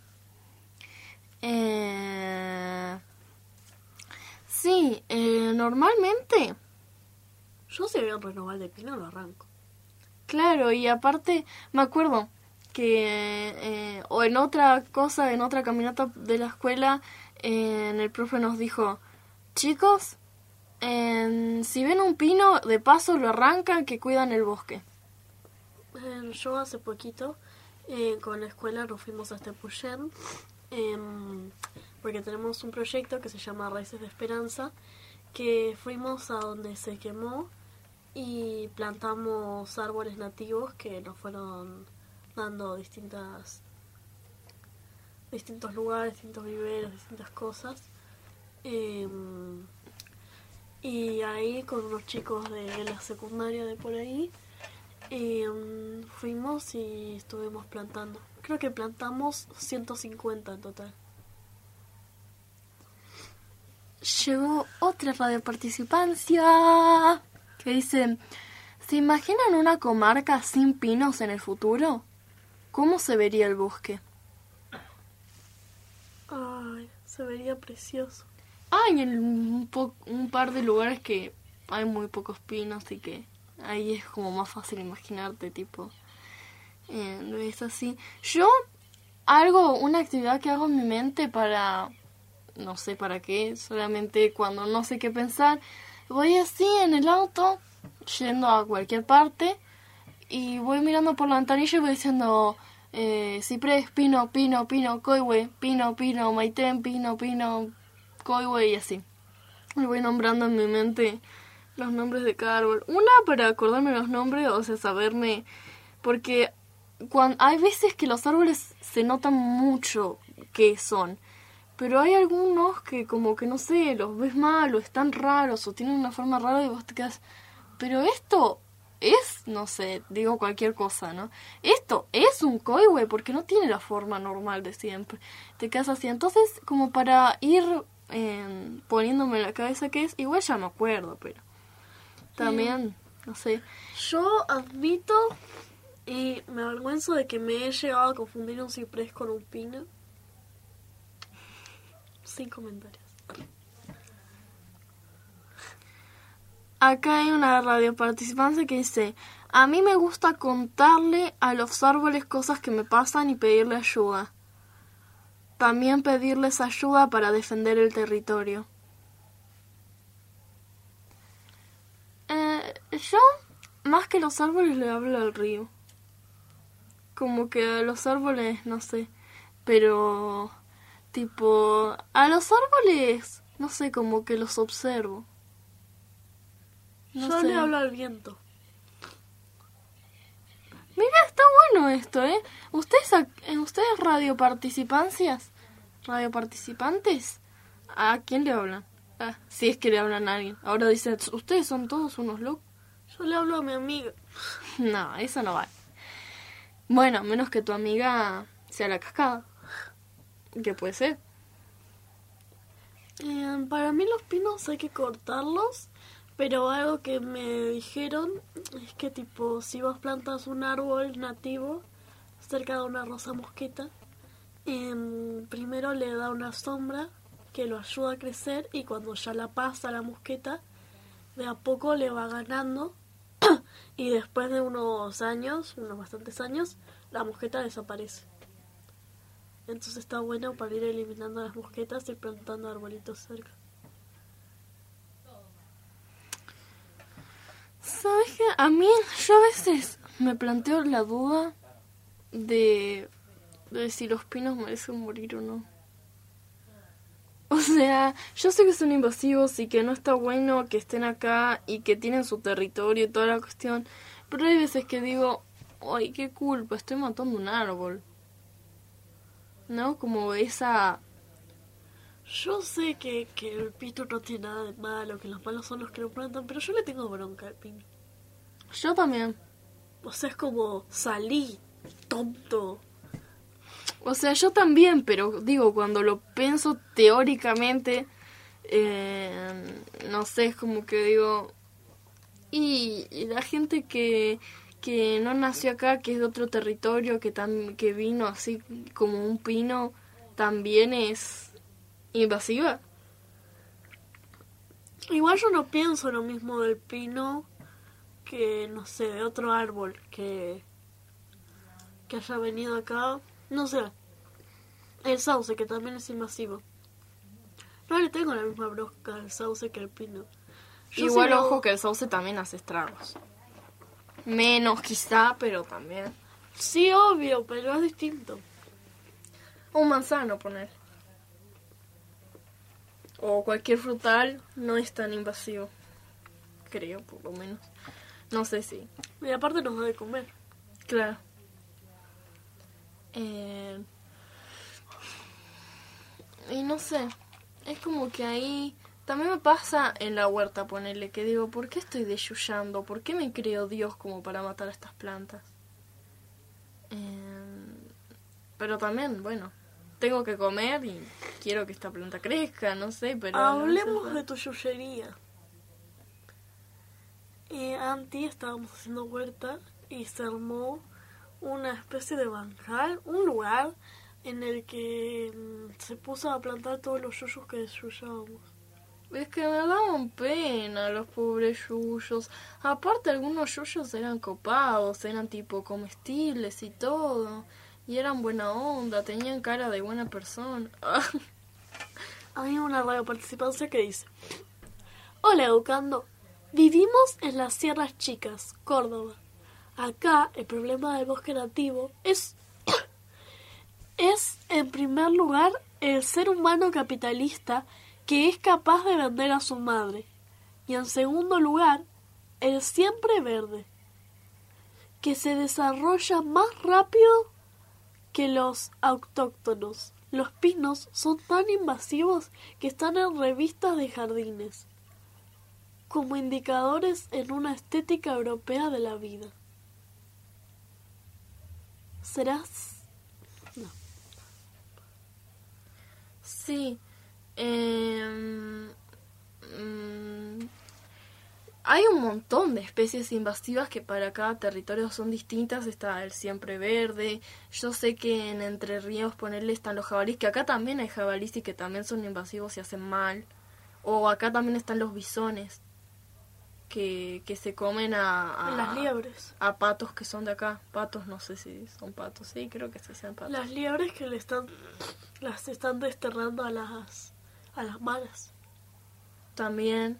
Sí, normalmente. Yo si veo un renoval de pino lo arranco. Claro, y aparte me acuerdo que o en otra cosa, en otra caminata de la escuela, el profe nos dijo, chicos, si ven un pino, de paso lo arrancan, que cuidan el bosque. Yo hace poquito con la escuela nos fuimos a Estepuyén porque tenemos un proyecto que se llama Raíces de Esperanza, que fuimos a donde se quemó y plantamos árboles nativos que nos fueron dando distintos lugares, distintos viveros, distintas cosas. Y ahí con unos chicos de la secundaria de por ahí fuimos y estuvimos plantando. Creo que plantamos 150 en total. Llegó otra radioparticipancia que dice, ¿se imaginan una comarca sin pinos en el futuro? ¿Cómo se vería el bosque? Ay, se vería precioso. Hay un par de lugares que hay muy pocos pinos y que ahí es como más fácil imaginarte, tipo, no es así. Yo una actividad que hago en mi mente para, no sé para qué, solamente cuando no sé qué pensar, voy así en el auto, yendo a cualquier parte, y voy mirando por la ventanilla y voy diciendo, ciprés, pino, pino, pino, coihue, pino, pino, maitén, pino, pino, coihue, y así. Y voy nombrando en mi mente los nombres de cada árbol. Una, para acordarme los nombres, o sea, saberme, porque hay veces que los árboles se notan mucho qué son, pero hay algunos que como que no sé, los ves mal o están raros o tienen una forma rara y vos te quedas, pero esto es, no sé, digo cualquier cosa, ¿no? Esto es un coihue porque no tiene la forma normal de siempre. Te quedas así. Entonces, como para ir poniéndome en la cabeza qué es, igual ya me acuerdo, pero también, no sé. Yo admito y me avergüenzo de que me he llegado a confundir un ciprés con un pino. Sin comentarios. Acá hay una radioparticipante que dice, a mí me gusta contarle a los árboles cosas que me pasan y pedirle ayuda. También pedirles ayuda para defender el territorio. Yo, más que los árboles, le hablo al río. Como que a los árboles, no sé, pero tipo, a los árboles, no sé, como que los observo. Yo le hablo al viento. Mira, está bueno esto, ¿eh? ¿Ustedes radioparticipantes? ¿A quién le hablan? Si es que le hablan a alguien. Ahora dicen, ustedes son todos unos locos. Yo le hablo a mi amiga. No, eso no vale. Bueno, a menos que tu amiga sea la cascada. ¿Qué puede ser? Para mí los pinos hay que cortarlos, pero algo que me dijeron es que tipo, si vos plantas un árbol nativo cerca de una rosa mosqueta, primero le da una sombra que lo ayuda a crecer y cuando ya la pasa la mosqueta, de a poco le va ganando y después de unos bastantes años, la mosqueta desaparece. Entonces está bueno para ir eliminando las mosquetas y plantando arbolitos cerca. ¿Sabes qué? A mí, yo a veces me planteo la duda de si los pinos merecen morir o no. O sea, yo sé que son invasivos y que no está bueno que estén acá y que tienen su territorio y toda la cuestión, pero hay veces que digo, ay, qué culpa, estoy matando un árbol. ¿No? Como esa Yo sé que el pino no tiene nada de malo, que los malos son los que lo plantan, pero yo le tengo bronca al pino. Yo también. O sea, es como, salí, tonto. O sea, yo también, pero digo, cuando lo pienso teóricamente, no sé, es como que digo... Y la gente que no nació acá, que es de otro territorio, que vino así como un pino, también es invasiva. Igual yo no pienso lo mismo del pino que, no sé, de otro árbol que haya venido acá. No sé, el sauce, que también es invasivo. No le tengo la misma bronca al sauce que al pino. Yo Igual, sí ojo, que el sauce también hace estragos. Menos quizá, pero también. Sí, obvio, pero es distinto. Un manzano, poner. O cualquier frutal no es tan invasivo. Creo, por lo menos. No sé si. Y aparte nos da de comer. Claro. Y no sé. Es como que ahí... También me pasa en la huerta, ponerle, que digo, ¿por qué estoy desyuyando? ¿Por qué me creó Dios como para matar a estas plantas? Pero también, bueno, tengo que comer y quiero que esta planta crezca, no sé, pero... Hablemos de tu yuyería. Antes estábamos haciendo huerta y se armó una especie de bancal, un lugar en el que se puso a plantar todos los yuyos que desyuyábamos. Es que me daban pena los pobres yuyos. Aparte, algunos yuyos eran copados, eran tipo comestibles y todo. Y eran buena onda, tenían cara de buena persona. Hay una radio participancia que dice: Hola, educando. Vivimos en las Sierras Chicas, Córdoba. Acá el problema del bosque nativo es en primer lugar el ser humano capitalista que es capaz de vender a su madre, y en segundo lugar el siempre verde, que se desarrolla más rápido que los autóctonos. Los pinos son tan invasivos que están en revistas de jardines, como indicadores en una estética europea de la vida. ¿Serás? No. Sí. Hay un montón de especies invasivas que para cada territorio son distintas. Está el siempre verde. Yo sé que en Entre Ríos, ponerle, están los jabalíes, que acá también hay jabalíes y que también son invasivos y hacen mal. O acá también están los bisones, que se comen Las liebres. a patos que son de acá. Patos, no sé si son patos. Sí, creo que sí sean patos. Las liebres que las están desterrando a las malas. También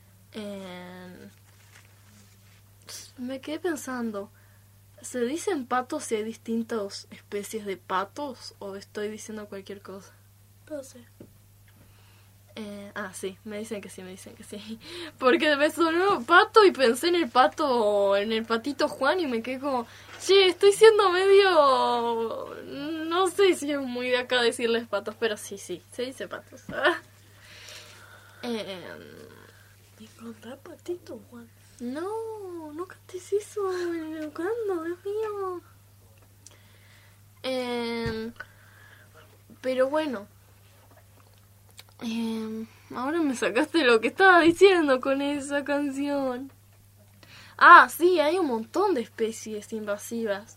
me quedé pensando, ¿se dicen patos si hay distintas especies de patos o estoy diciendo cualquier cosa? Entonces, sí, me dicen que sí. Porque me sonó pato y pensé en el patito Juan y me quedé como, che, estoy siendo medio... No sé si es muy de acá decirles patos, pero sí, se dice patos. ¿encontrar patito, Juan? No cantes eso, ¿cuándo? Dios mío. Pero bueno, ahora me sacaste lo que estaba diciendo con esa canción. Sí, hay un montón de especies invasivas.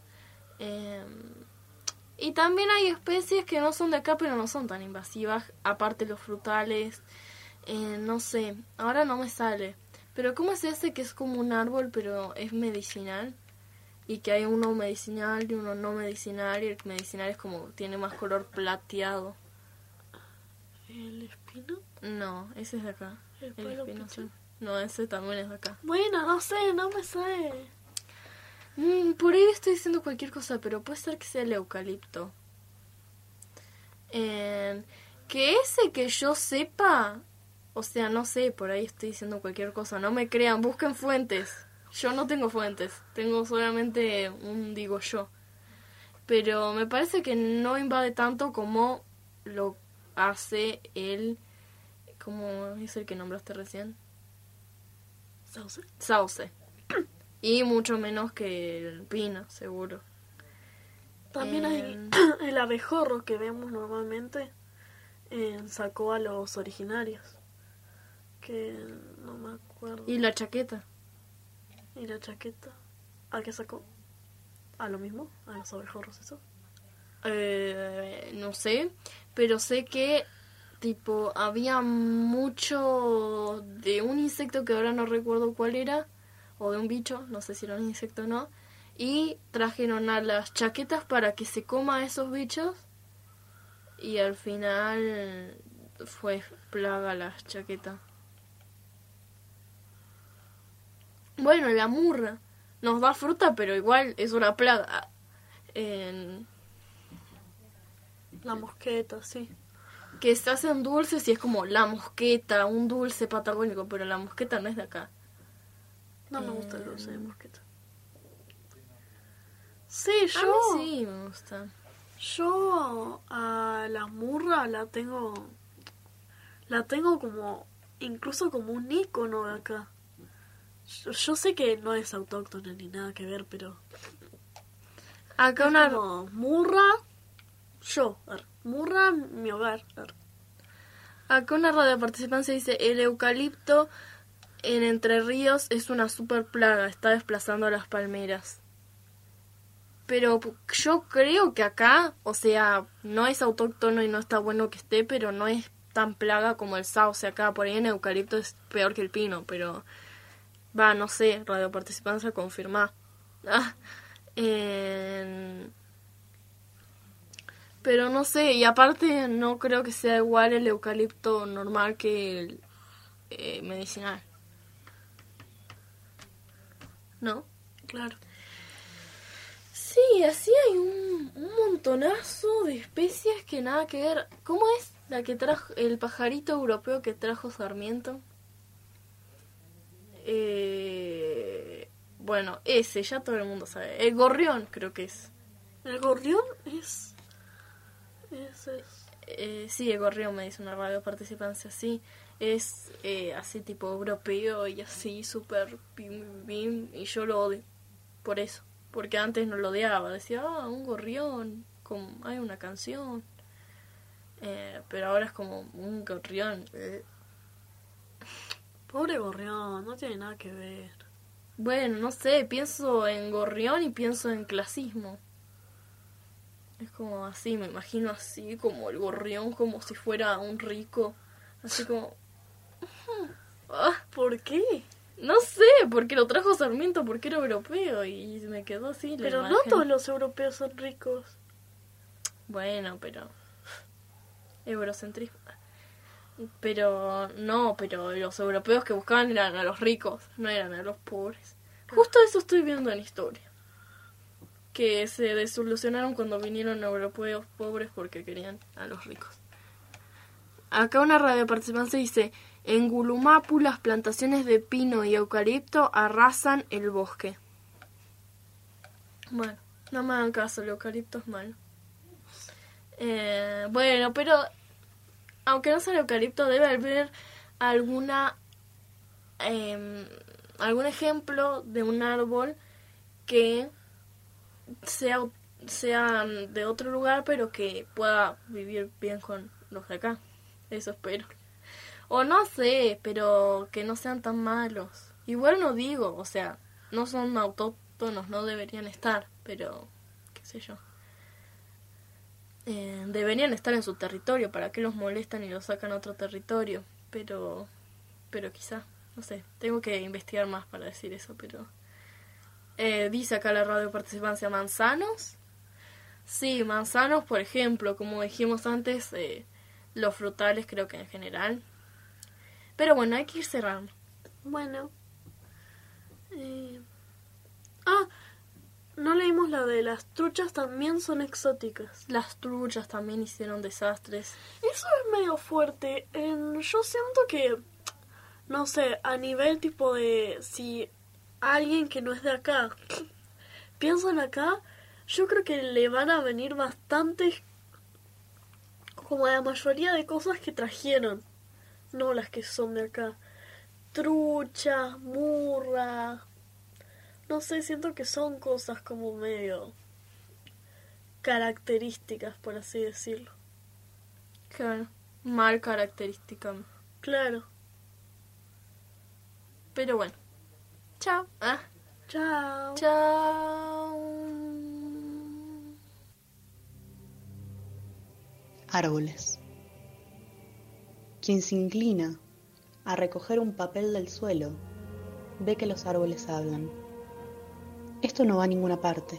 Y también hay especies que no son de acá, pero no son tan invasivas. Aparte los frutales. No sé, ahora no me sale. Pero ¿cómo es ese que es como un árbol, pero es medicinal? Y que hay uno medicinal y uno no medicinal. Y el medicinal es como, tiene más color plateado. ¿El espino? No, ese es de acá. ¿El El palo espino, pichu? sí. No, ese también es de acá. Bueno, no sé, no me sale. Por ahí estoy diciendo cualquier cosa, pero puede ser que sea el eucalipto. Que ese que yo sepa... O sea, no sé, por ahí estoy diciendo cualquier cosa. No me crean, busquen fuentes. Yo no tengo fuentes. Tengo solamente un digo yo. Pero me parece que no invade tanto como hace el... ¿Cómo es el que nombraste recién? Sauce. Y mucho menos que el pino, seguro. También hay el abejorro que vemos normalmente. Sacó a los originarios. Que no me acuerdo. Y la chaqueta. ¿Y la chaqueta? ¿A qué sacó? ¿A lo mismo? ¿A los abejorros eso? No sé, pero sé que tipo había mucho de un insecto que ahora no recuerdo cuál era, o de un bicho, no sé si era un insecto o no, y trajeron a las chaquetas para que se coma a esos bichos y al final fue plaga las chaquetas. Bueno, la murra nos da fruta, pero igual es una plaga. La mosqueta, sí. Que se hacen dulces y es como la mosqueta, un dulce patagónico, pero la mosqueta no es de acá. No me gusta el dulce de mosqueta. Sí, A mí sí me gusta. Yo a la murra la tengo como, incluso como un ícono de acá. Yo sé que no es autóctona ni nada que ver, pero acá es una como murra, murra, mi hogar. Acá una radio participancia dice: el eucalipto en Entre Ríos es una super plaga, está desplazando a las palmeras. Pero yo creo que acá, o sea, no es autóctono y no está bueno que esté, pero no es tan plaga como el sauce acá. Por ahí en eucalipto es peor que el pino, pero no sé, radio participancia confirma. Pero no sé, y aparte no creo que sea igual el eucalipto normal que el medicinal. ¿No? Claro. Sí, así hay un montonazo de especies que nada que ver. ¿Cómo es la que trajo el pajarito europeo que trajo Sarmiento? Bueno, ese ya todo el mundo sabe. El gorrión creo que es. ¿El gorrión es? Sí, el gorrión, me dice una radio participancia, sí. Es así tipo europeo y así súper bim, y yo lo odio por eso. Porque antes no lo odiaba, decía, un gorrión, como hay una canción. Pero ahora es como un gorrión. Pobre gorrión, no tiene nada que ver. Bueno, no sé, pienso en gorrión y pienso en clasismo. Es como así, me imagino así, como el gorrión, como si fuera un rico. Así como... ¿Por qué? No sé, porque lo trajo Sarmiento, porque era europeo y me quedó así la Pero no imagen. todos los europeos son ricos. Bueno, pero... Eurocentrismo. Pero los europeos que buscaban eran a los ricos, no eran a los pobres. Justo eso estoy viendo en historia. Que se desilusionaron cuando vinieron europeos pobres porque querían a los ricos. Acá una radio participancia dice: en Gulumapu las plantaciones de pino y eucalipto arrasan el bosque. Bueno, no me hagan caso, el eucalipto es malo. Bueno, pero aunque no sea el eucalipto, debe haber algún ejemplo de un árbol que sea de otro lugar, pero que pueda vivir bien con los de acá. Eso espero. O no sé, pero que no sean tan malos. Igual no digo, o sea, no son autóctonos, no deberían estar, pero qué sé yo. Deberían estar en su territorio, ¿para qué los molestan y los sacan a otro territorio? Pero quizá, no sé, tengo que investigar más para decir eso, pero... dice acá la radio participancia, ¿manzanos? Sí, manzanos, por ejemplo, como dijimos antes, los frutales creo que en general. Pero bueno, hay que ir cerrando. Bueno. No leímos la de las truchas, también son exóticas. Las truchas también hicieron desastres. Eso es medio fuerte. Yo siento que, no sé, a nivel tipo de... Si alguien que no es de acá piensan acá, yo creo que le van a venir bastantes como la mayoría de cosas que trajeron, no las que son de acá. Trucha, murra, no sé, siento que son cosas como medio características, por así decirlo. Claro, mal característica. Claro. Pero bueno. Chao. Chao. Chao. Árboles. Quien se inclina a recoger un papel del suelo ve que los árboles hablan. Esto no va a ninguna parte.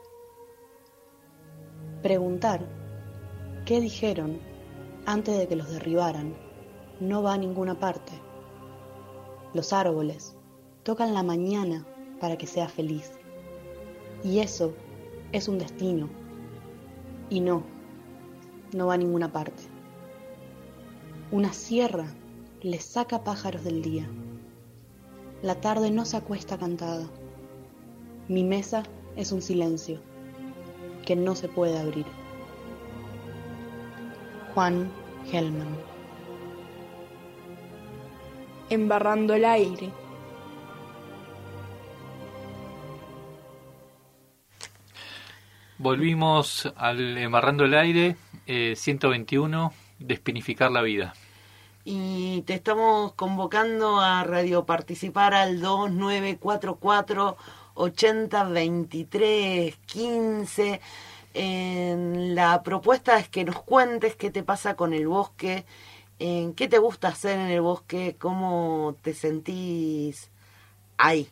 Preguntar qué dijeron antes de que los derribaran no va a ninguna parte. Los árboles tocan la mañana para que sea feliz. Y eso es un destino. Y no va a ninguna parte. Una sierra les saca pájaros del día. La tarde no se acuesta cantada. Mi mesa es un silencio que no se puede abrir. Juan Gelman. Embarrando el aire. Volvimos al Embarrando el Aire, 121, Despinificar la vida. Y te estamos convocando a radioparticipar al 2944 80 23 15. La propuesta es que nos cuentes qué te pasa con el bosque, qué te gusta hacer en el bosque, cómo te sentís ahí.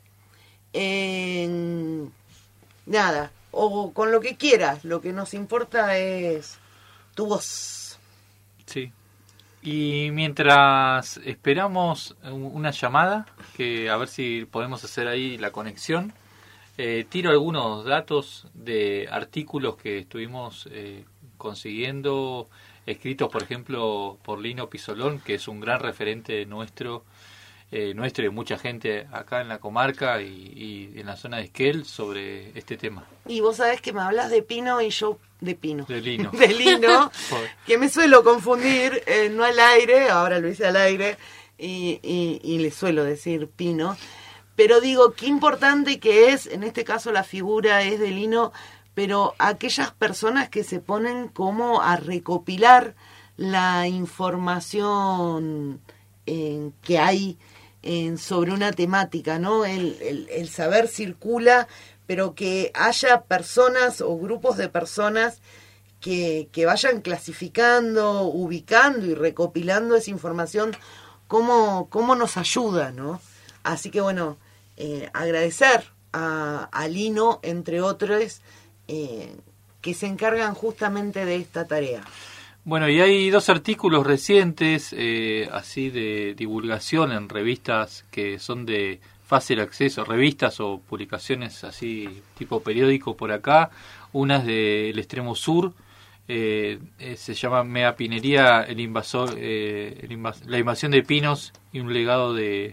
Nada, o con lo que quieras, lo que nos importa es tu voz. Sí. Y mientras esperamos una llamada, que a ver si podemos hacer ahí la conexión, tiro algunos datos de artículos que estuvimos consiguiendo, escritos por ejemplo por Lino Pisolón, que es un gran referente nuestro y de mucha gente acá en la comarca y en la zona de Esquel sobre este tema. Y vos sabés que me hablas de pino y yo de pino. De lino. De lino, que me suelo confundir, no al aire, ahora lo hice al aire, y le suelo decir pino. Pero digo, qué importante que es, en este caso la figura es de lino, pero aquellas personas que se ponen como a recopilar la información que hay sobre una temática, ¿no? El saber circula, pero que haya personas o grupos de personas que vayan clasificando, ubicando y recopilando esa información, cómo nos ayuda, ¿no? Así que bueno, agradecer a Lino, entre otros, que se encargan justamente de esta tarea. Bueno, y hay dos artículos recientes, así de divulgación en revistas que son de fácil acceso, revistas o publicaciones así tipo periódico por acá. Una es del extremo sur, se llama Meapinería, el invasor, la invasión de pinos y un legado de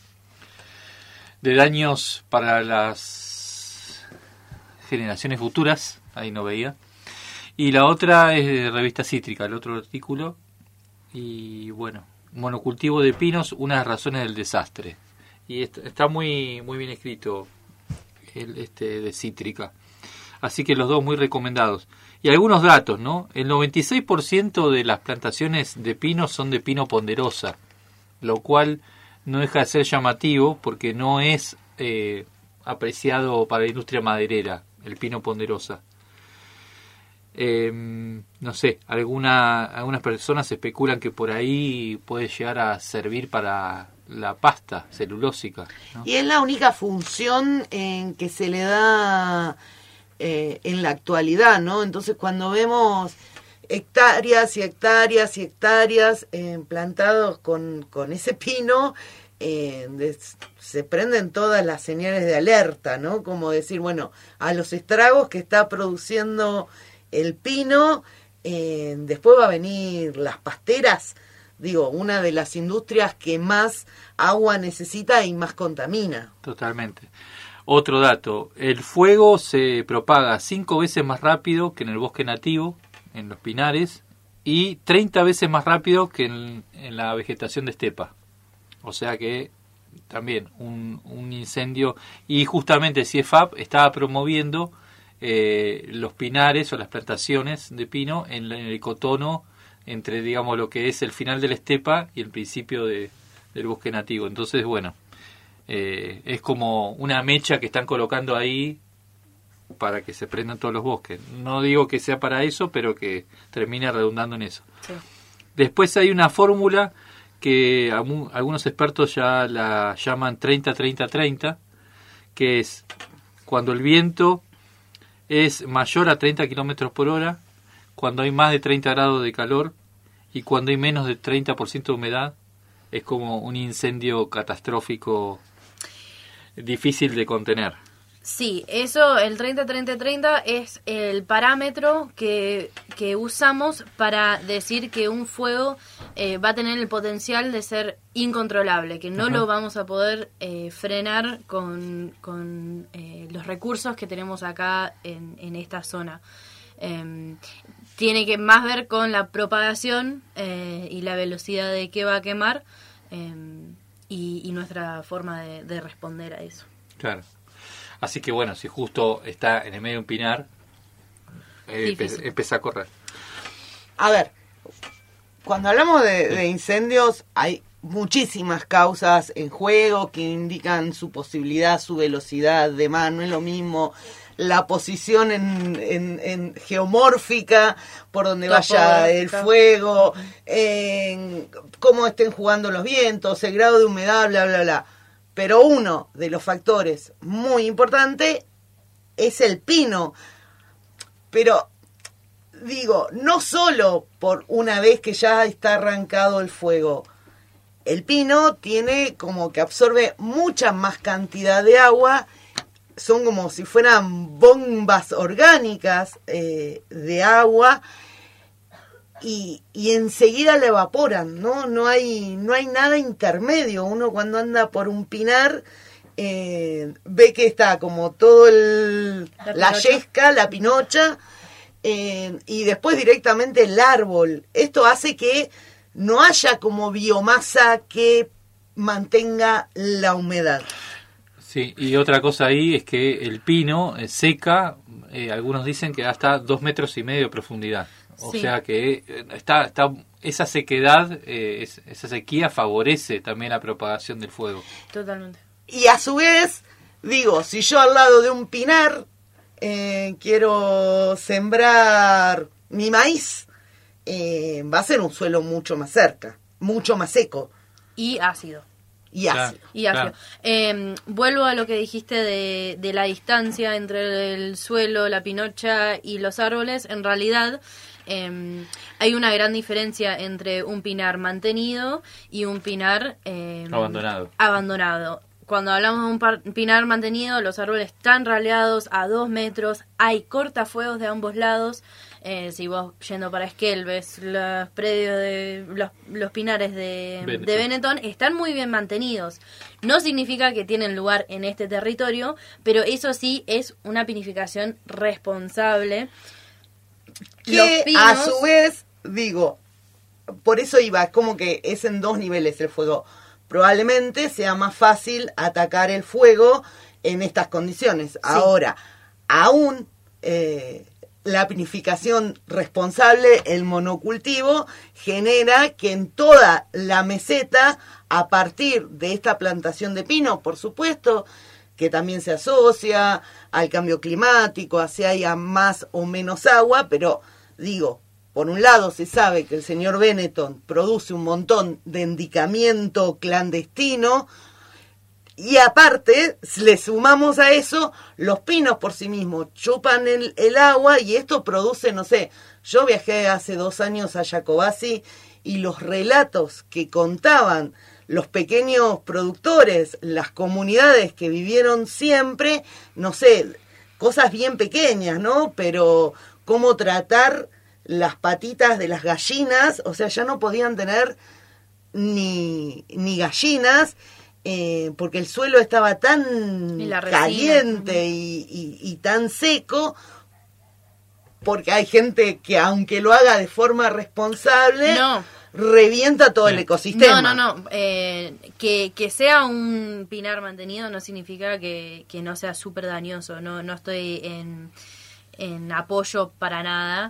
daños para las generaciones futuras. Ahí no veía. Y la otra es de Revista Cítrica, el otro artículo. Y bueno, monocultivo de pinos, unas razones del desastre. Y está muy bien escrito este de Cítrica. Así que los dos muy recomendados. Y algunos datos, ¿no? El 96% de las plantaciones de pinos son de pino ponderosa, lo cual no deja de ser llamativo porque no es apreciado para la industria maderera, el pino ponderosa. No sé, algunas personas especulan que por ahí puede llegar a servir para la pasta celulósica, ¿no? Y es la única función que se le da en la actualidad, ¿no? Entonces cuando vemos hectáreas y hectáreas y hectáreas plantados con ese pino, se prenden todas las señales de alerta, ¿no? Como decir, bueno, a los estragos que está produciendo el pino, después va a venir las pasteras, digo, una de las industrias que más agua necesita y más contamina. Totalmente. Otro dato, el fuego se propaga 5 veces más rápido que en el bosque nativo, en los pinares, y 30 veces más rápido que en la vegetación de estepa. O sea que también un incendio. Y justamente CIEFAP estaba promoviendo los pinares o las plantaciones de pino en el cotono entre, digamos, lo que es el final de la estepa y el principio del bosque nativo. Entonces, bueno, es como una mecha que están colocando ahí para que se prendan todos los bosques. No digo que sea para eso, pero que termine redundando en eso. Sí. Después hay una fórmula que algunos expertos ya la llaman 30-30-30, que es cuando el viento es mayor a 30 kilómetros por hora, cuando hay más de 30 grados de calor y cuando hay menos de 30% de humedad. Es como un incendio catastrófico difícil de contener. Sí, eso, el 30-30-30 es el parámetro que usamos para decir que un fuego va a tener el potencial de ser incontrolable, que no lo vamos a poder frenar con los recursos que tenemos acá en esta zona. Tiene que más ver con la propagación y la velocidad de que va a quemar y nuestra forma de responder a eso. Claro. Así que bueno, si justo está en el medio de un pinar, empieza a correr. A ver, cuando hablamos de incendios, hay muchísimas causas en juego que indican su posibilidad, su velocidad de mano. No es lo mismo la posición en geomórfica por donde vaya el fuego, cómo estén jugando los vientos, el grado de humedad, bla, bla, bla. Pero uno de los factores muy importante es el pino. Pero, digo, no solo por una vez que ya está arrancado el fuego. El pino tiene como que absorbe mucha más cantidad de agua. Son como si fueran bombas orgánicas de agua. Y enseguida la evaporan, ¿no? No hay nada intermedio. Uno cuando anda por un pinar ve que está como todo la yesca, la pinocha, y después directamente el árbol. Esto hace que no haya como biomasa que mantenga la humedad. Sí, y otra cosa ahí es que el pino seca, algunos dicen que hasta 2,5 metros de profundidad. O sea que está esa sequedad, esa sequía favorece también la propagación del fuego. Totalmente. Y a su vez, digo, si yo al lado de un pinar quiero sembrar mi maíz, va a ser un suelo mucho más cerca, mucho más seco. Y ácido. Y ácido. Claro. Vuelvo a lo que dijiste de la distancia entre el suelo, la pinocha y los árboles. En realidad hay una gran diferencia entre un pinar mantenido y un pinar abandonado. Cuando hablamos de un pinar mantenido, los árboles están raleados a 2 metros, hay cortafuegos de ambos lados. Si vos yendo para Esquel ves los predios de los pinares de Benetton, están muy bien mantenidos. No significa que tienen lugar en este territorio, pero eso sí es una pinificación responsable. Que a su vez, digo, por eso iba, como que es en 2 niveles el fuego. Probablemente sea más fácil atacar el fuego en estas condiciones. Sí. Ahora, aún la pinificación responsable, el monocultivo, genera que en toda la meseta, a partir de esta plantación de pino, por supuesto, que también se asocia al cambio climático, a si haya más o menos agua, pero digo, por un lado se sabe que el señor Benetton produce un montón de endicamiento clandestino, y aparte le sumamos a eso los pinos por sí mismos, chupan el agua y esto produce, no sé, yo viajé hace 2 años a Jacobasi y los relatos que contaban los pequeños productores, las comunidades que vivieron siempre, no sé, cosas bien pequeñas, ¿no? Pero cómo tratar las patitas de las gallinas, o sea, ya no podían tener ni gallinas, porque el suelo estaba tan caliente y tan seco, porque hay gente que aunque lo haga de forma responsable, No. revienta todo el ecosistema. No. Que sea un pinar mantenido no significa que no sea súper dañoso. No estoy en apoyo para nada.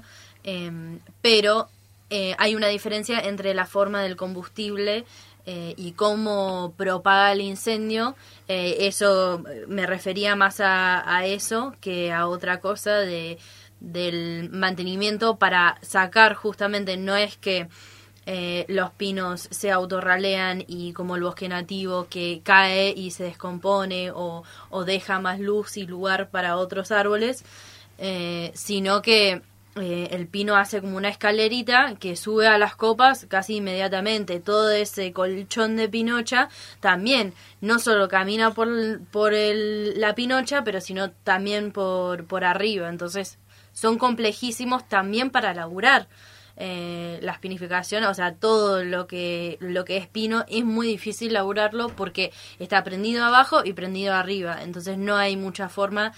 Pero hay una diferencia entre la forma del combustible y cómo propaga el incendio. Eso me refería más a eso que a otra cosa del mantenimiento para sacar justamente. No es que los pinos se autorralean y como el bosque nativo que cae y se descompone o deja más luz y lugar para otros árboles, sino que el pino hace como una escalerita que sube a las copas casi inmediatamente. Todo ese colchón de pinocha también no solo camina por la pinocha, pero sino también por arriba. Entonces son complejísimos también para laburar. Las pinificaciones, o sea, todo lo que es pino es muy difícil laburarlo porque está prendido abajo y prendido arriba. Entonces no hay mucha forma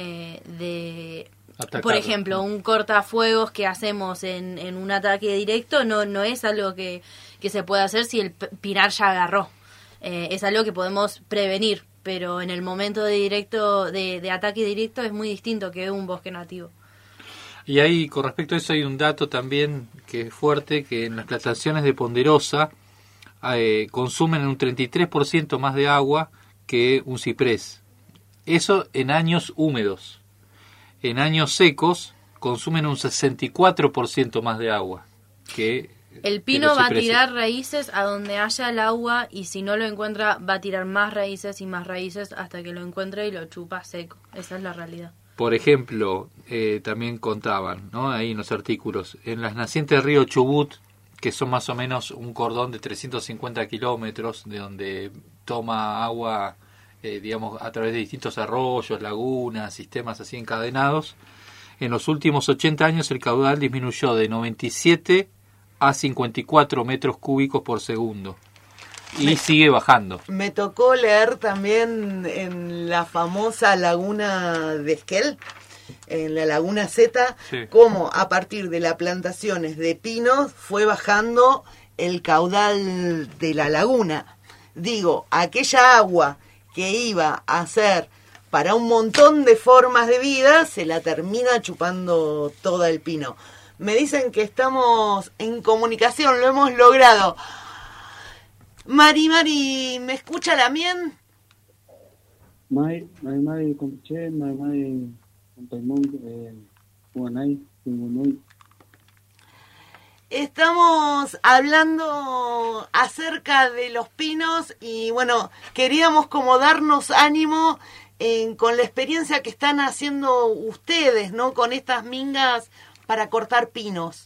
de... Atacarlo. Por ejemplo, un cortafuegos que hacemos en un ataque directo no es algo que se puede hacer si el pinar ya agarró. Es algo que podemos prevenir, pero en el momento de ataque directo es muy distinto que un bosque nativo. Y ahí, con respecto a eso, hay un dato también que es fuerte, que en las plantaciones de ponderosa consumen un 33% más de agua que un ciprés. Eso en años húmedos. En años secos consumen un 64% más de agua que el pino va a tirar raíces a donde haya el agua y si no lo encuentra va a tirar más raíces y más raíces hasta que lo encuentre y lo chupa seco. Esa es la realidad. Por ejemplo, también contaban, ¿no? Ahí en los artículos, en las nacientes del río Chubut, que son más o menos un cordón de 350 kilómetros, de donde toma agua, digamos, a través de distintos arroyos, lagunas, sistemas así encadenados, en los últimos 80 años el caudal disminuyó de 97 a 54 metros cúbicos por segundo. Y sigue bajando. Me tocó leer también en la famosa laguna de Esquel, en la laguna Z, sí, cómo a partir de las plantaciones de pinos fue bajando el caudal de la laguna. Digo, aquella agua que iba a ser para un montón de formas de vida, se la termina chupando todo el pino. Me dicen que estamos en comunicación, lo hemos logrado. Mari, ¿me escucha la mien? Mari, compuche, Mari, Estamos hablando acerca de los pinos y bueno, queríamos como darnos ánimo con la experiencia que están haciendo ustedes, ¿no? Con estas mingas para cortar pinos.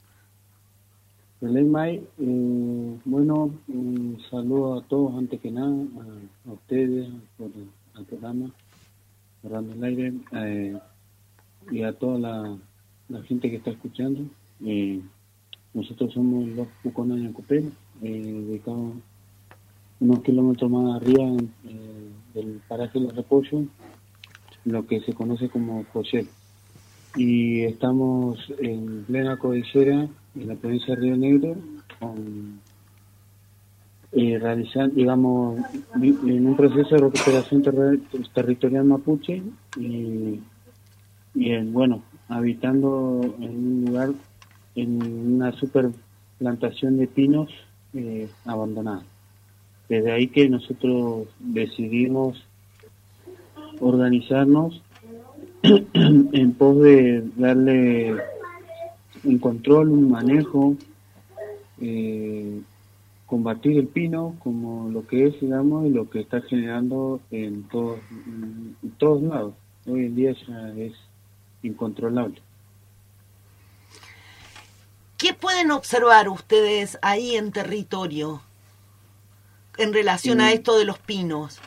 Bueno, un saludo a todos antes que nada, a ustedes, al programa, Cerrando el Aire, y a toda la gente que está escuchando. Nosotros somos los Puconas de Copel, ubicados unos kilómetros más arriba del paraje de los Repollos, lo que se conoce como Cochel. Y estamos en plena cordillera, en la provincia de Río Negro, realizando, digamos, en un proceso de recuperación territorial mapuche y bueno, habitando en un lugar, en una super plantación de pinos abandonada. Desde ahí que nosotros decidimos organizarnos en pos de darle un control, un manejo, combatir el pino como lo que es, digamos, y lo que está generando en todos lados. Hoy en día ya es incontrolable. ¿Qué pueden observar ustedes ahí en territorio en relación a esto de los pinos?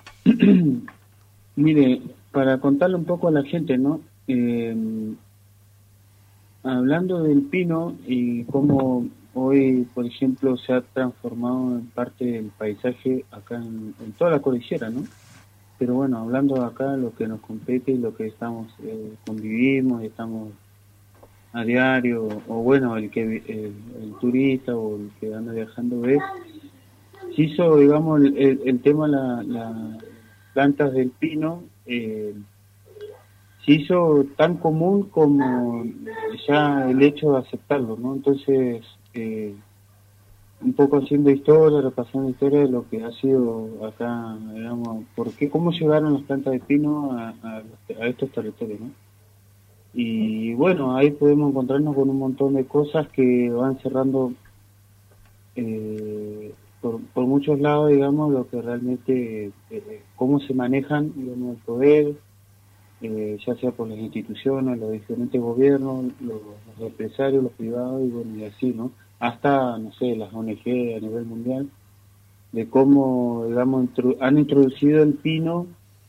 Mire, para contarle un poco a la gente, ¿no? Hablando del pino y cómo hoy, por ejemplo, se ha transformado en parte del paisaje acá en toda la cordillera, ¿no? Pero bueno, hablando acá lo que nos compete y lo que estamos convivimos y estamos a diario, o bueno, el turista o el que anda viajando ve, se hizo, digamos, el tema, las plantas del pino, se hizo tan común como ya el hecho de aceptarlo, ¿no? Entonces, un poco haciendo historia, repasando historia de lo que ha sido acá, digamos, cómo llegaron las plantas de pino a estos territorios, ¿no? Y bueno, ahí podemos encontrarnos con un montón de cosas que van cerrando por muchos lados, digamos, lo que realmente, cómo se manejan, digamos, el poder, ya sea por las instituciones, los diferentes gobiernos, los empresarios, los privados, y bueno, y así, ¿no? Hasta, no sé, las ONG a nivel mundial, de cómo, digamos, han introducido el pino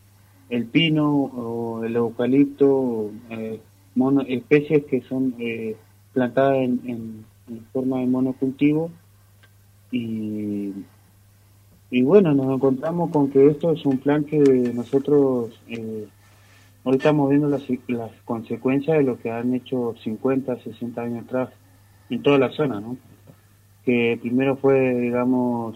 o el eucalipto, especies que son plantadas en forma de monocultivo, y bueno, nos encontramos con que esto es un plan que nosotros hoy estamos viendo las consecuencias de lo que han hecho 50, 60 años atrás en toda la zona, ¿no? Que primero fue, digamos,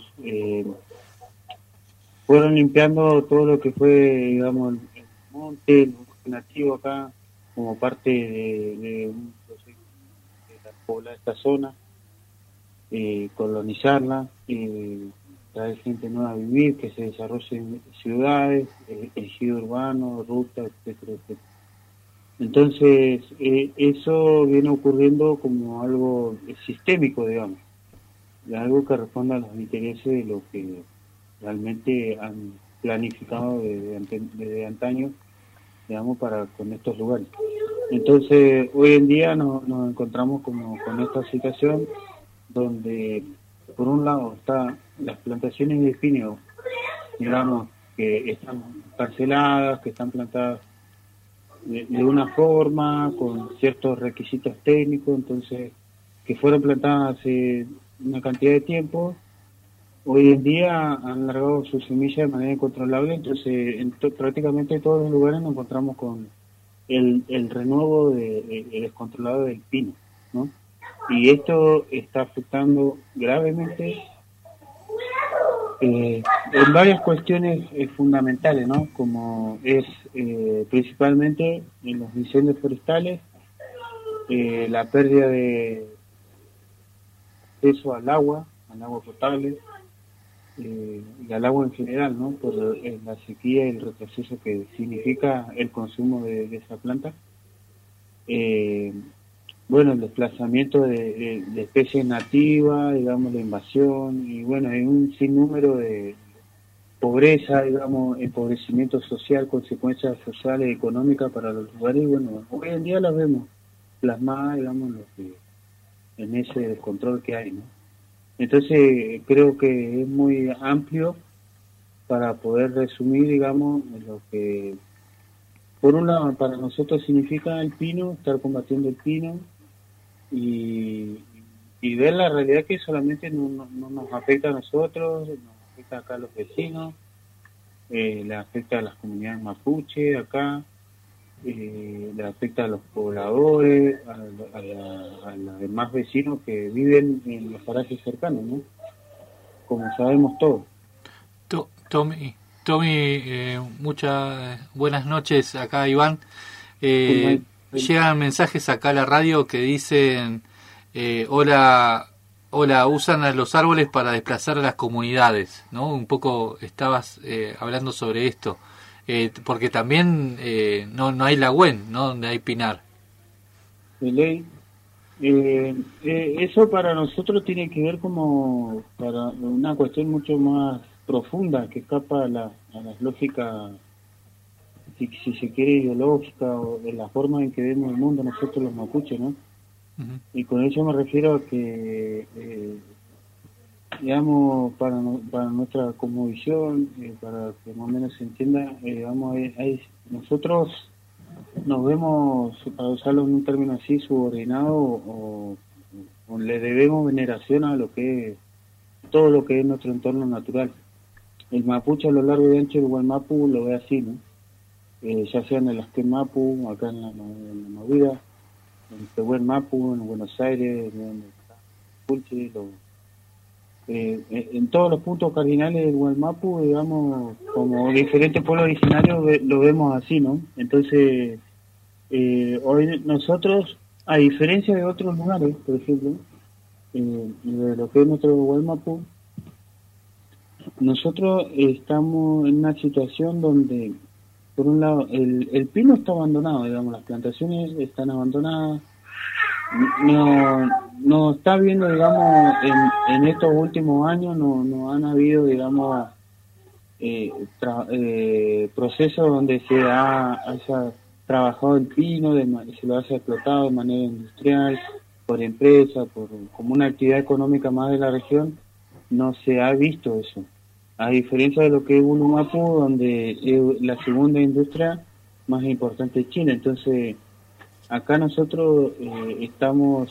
fueron limpiando todo lo que fue, digamos, el monte, el bosque nativo acá, como parte de un proceso de la poblar esta zona, colonizarla, traer gente nueva a vivir, que se desarrollen ciudades, ejido urbano, rutas, etcétera, etcétera. Entonces, eso viene ocurriendo como algo sistémico, digamos, de algo que responda a los intereses de lo que realmente han planificado desde antaño, digamos, con estos lugares. Entonces, hoy en día nos encontramos como con esta situación donde, por un lado, están las plantaciones de pino, digamos, que están parceladas, que están plantadas de una forma, con ciertos requisitos técnicos, entonces, que fueron plantadas hace una cantidad de tiempo, hoy en día han largado su semilla de manera incontrolable, entonces prácticamente en todos los lugares nos encontramos con el renuevo descontrolado del pino, ¿no? Y esto está afectando gravemente en varias cuestiones fundamentales, ¿no? Como es principalmente en los incendios forestales, la pérdida de acceso al agua potable, y al agua en general, ¿no? Por la sequía y el retroceso que significa el consumo de esa planta. Bueno, el desplazamiento de especies nativas, digamos, la invasión, y bueno, hay un sinnúmero de pobreza, digamos, empobrecimiento social, consecuencias sociales y económicas para los lugares, y bueno, hoy en día las vemos plasmadas, digamos, en ese descontrol que hay, ¿no? Entonces, creo que es muy amplio para poder resumir, digamos, lo que, por un lado, para nosotros significa el pino, estar combatiendo el pino, y ver la realidad que solamente no nos afecta a nosotros, nos afecta acá a los vecinos, le afecta a las comunidades mapuche acá, le afecta a los pobladores, a los demás vecinos que viven en los parajes cercanos, ¿no? Como sabemos todos. Tommy, muchas buenas noches acá, Iván. Llegan mensajes acá a la radio que dicen hola, usan a los árboles para desplazar a las comunidades, ¿no? Un poco estabas hablando sobre esto, porque también no hay lagüen, ¿no? Donde hay pinar. De ley. Eso para nosotros tiene que ver como para una cuestión mucho más profunda, que escapa a las lógicas, si se quiere, ideológica, o de la forma en que vemos el mundo nosotros los mapuches, ¿no? Uh-huh. Y con eso me refiero a que, digamos, para nuestra cosmovisión, para que más o menos se entienda, digamos, nosotros nos vemos, para usarlo en un término así, subordinado, o le debemos veneración a lo que es todo lo que es nuestro entorno natural. El mapuche a lo largo y ancho del Gualmapu lo ve así, ¿no? Ya sea en el Asquén Mapu, acá en la movida, Tehuel Mapu, en Buenos Aires, en Pulche, en todos los puntos cardinales del Gualmapu, digamos, como diferentes pueblos originarios lo vemos así, ¿no? Entonces, hoy nosotros, a diferencia de otros lugares, por ejemplo, de lo que es nuestro Gualmapu, nosotros estamos en una situación donde, por un lado, el pino está abandonado, digamos, las plantaciones están abandonadas, no está viendo, digamos, en estos últimos años no han habido, digamos, procesos donde haya trabajado el pino, se lo haya explotado de manera industrial, por empresa, como una actividad económica más de la región. No se ha visto eso, a diferencia de lo que es Ulumapu, donde es la segunda industria más importante de Chile. Entonces, acá nosotros estamos,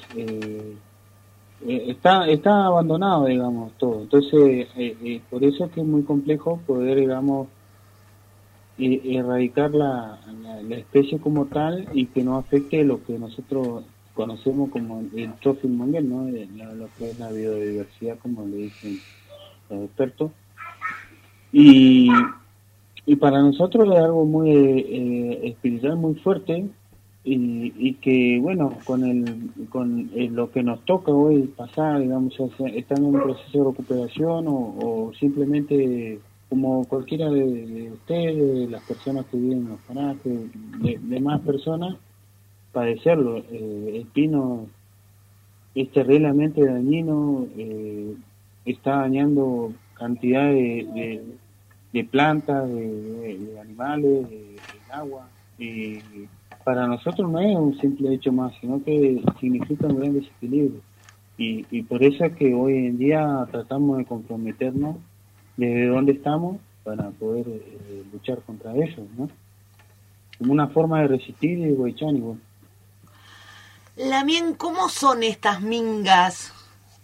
está abandonado, digamos, todo. Entonces, por eso es que es muy complejo poder, digamos, erradicar la especie como tal y que no afecte lo que nosotros conocemos como el trófico mundial, ¿no? Lo que es la biodiversidad, como le dicen los expertos. Y para nosotros es algo muy espiritual, muy fuerte, y que, bueno, con lo que nos toca hoy pasar, digamos, estar en un proceso de recuperación o simplemente como cualquiera de ustedes, las personas que viven en los parajes, de más personas, padecerlo. El pino es terriblemente dañino, está dañando cantidad de plantas, de animales, de agua, y para nosotros no es un simple hecho más, sino que significa un gran desequilibrio, y por eso es que hoy en día tratamos de comprometernos desde donde estamos para poder luchar contra ellos, ¿no? Como una forma de resistir y Huaychán igual. Lamien, ¿cómo son estas mingas?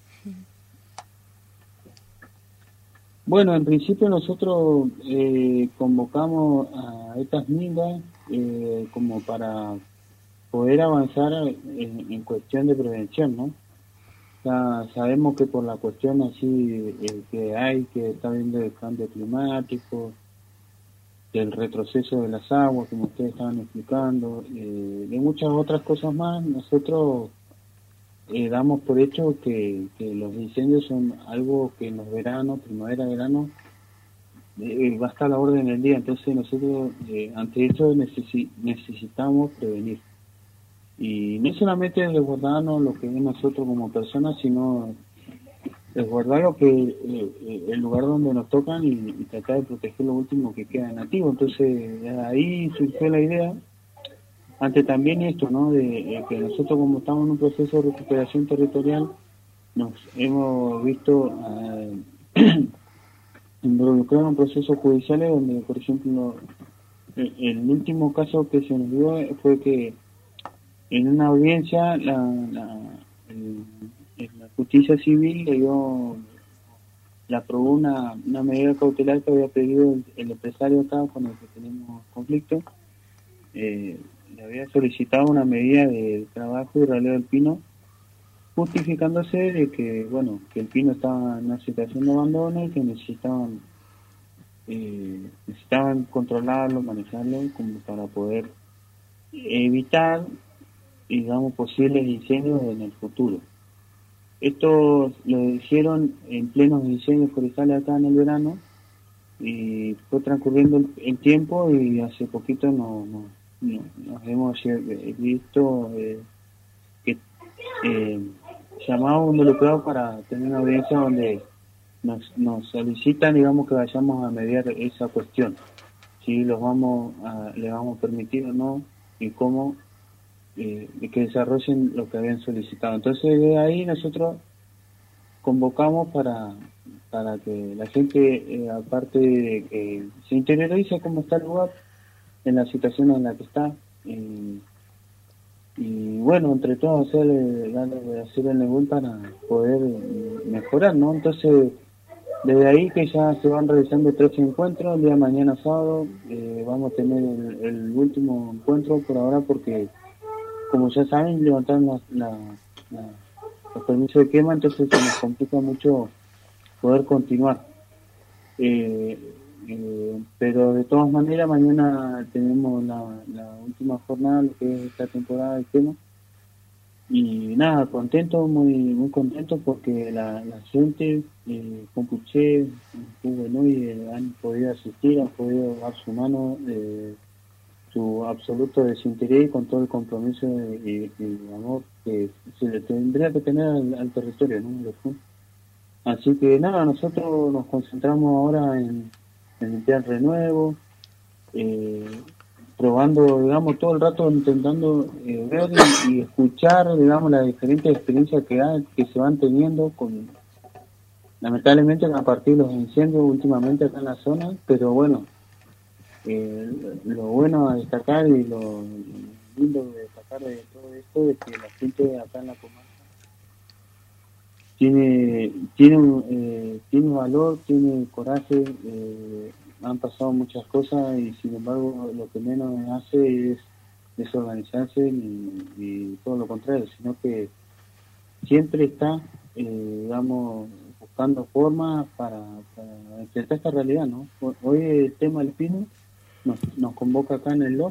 Bueno, en principio nosotros convocamos a estas mingas como para poder avanzar en cuestión de prevención, ¿no? Ya sabemos que por la cuestión así que está viendo el cambio climático, del retroceso de las aguas, como ustedes estaban explicando, de muchas otras cosas más, nosotros damos por hecho que los incendios son algo que en los veranos, primavera, verano, va a estar a la orden del día. Entonces nosotros ante eso necesitamos prevenir. Y no solamente resguardarnos lo que es nosotros como personas, sino resguardar lo que el lugar donde nos tocan y tratar de proteger lo último que queda nativo. Entonces ahí surgió la idea, ante también esto, ¿no? De que nosotros, como estamos en un proceso de recuperación territorial, nos hemos visto involucrados en procesos judiciales donde, por ejemplo, el último caso que se nos dio fue que en una audiencia la justicia civil le aprobó una medida cautelar que había pedido el empresario acá con el que tenemos conflicto. Le había solicitado una medida de trabajo y raleo del pino, justificándose de que, bueno, que el pino estaba en una situación de abandono y que necesitaban controlarlo, manejarlo, como para poder evitar, digamos, posibles incendios en el futuro. Esto lo hicieron en plenos incendios forestales acá en el verano, y fue transcurriendo el tiempo, y hace poquito nos hemos visto que llamamos involucrados para tener una audiencia donde nos solicitan, digamos, que vayamos a mediar esa cuestión, si le vamos a permitir o no, y cómo que desarrollen lo que habían solicitado. Entonces de ahí nosotros convocamos para que la gente, aparte de que se interiorice cómo está el lugar, en la situación en la que está, y bueno, entre todos hacer el negocio para poder mejorar, ¿no? Entonces desde ahí que ya se van realizando 3 encuentros. El día de mañana sábado vamos a tener el último encuentro por ahora, porque como ya saben, levantaron los permisos de quema, entonces se nos complica mucho poder continuar. Pero de todas maneras, mañana tenemos la última jornada, lo que es esta temporada de quema. Y nada, contento, muy contento porque la gente, Compuché, Juvenil, han podido asistir, han podido dar su mano, su absoluto desinterés con todo el compromiso y amor que se le tendría que tener al territorio, ¿no? Así que nada, nosotros nos concentramos ahora en limpiar renuevo, probando, digamos, todo el rato intentando ver y escuchar, digamos, las diferentes experiencias que se van teniendo lamentablemente a partir de los incendios últimamente acá en la zona, pero bueno, lo bueno a destacar y lo lindo de destacar de todo esto es que la gente acá en la comarca tiene valor, tiene coraje, han pasado muchas cosas y sin embargo lo que menos hace es desorganizarse y todo lo contrario, sino que siempre está, digamos, buscando formas para enfrentar esta realidad, ¿no? Hoy el tema del pino nos convoca acá en el LOF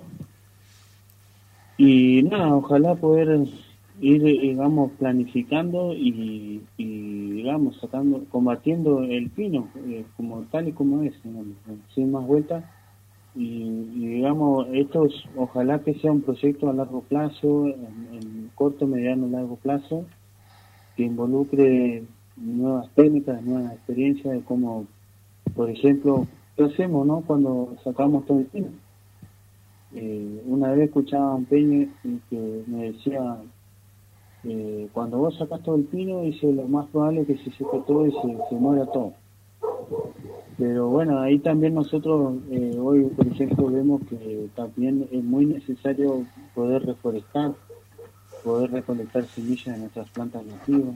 y nada, ojalá poder ir, digamos, planificando y digamos, combatiendo el pino como tal y como es, digamos, sin más vueltas y digamos, ojalá que sea un proyecto a largo plazo, en corto, mediano, largo plazo, que involucre nuevas técnicas, nuevas experiencias de cómo, por ejemplo, ¿qué hacemos, no? Cuando sacamos todo el pino. Una vez escuchaba a un peña que me decía, cuando vos sacás todo el pino, dice, lo más probable es que se seque todo y se muera todo. Pero bueno, ahí también nosotros hoy, por ejemplo, vemos que también es muy necesario poder reforestar, poder recolectar semillas de nuestras plantas nativas.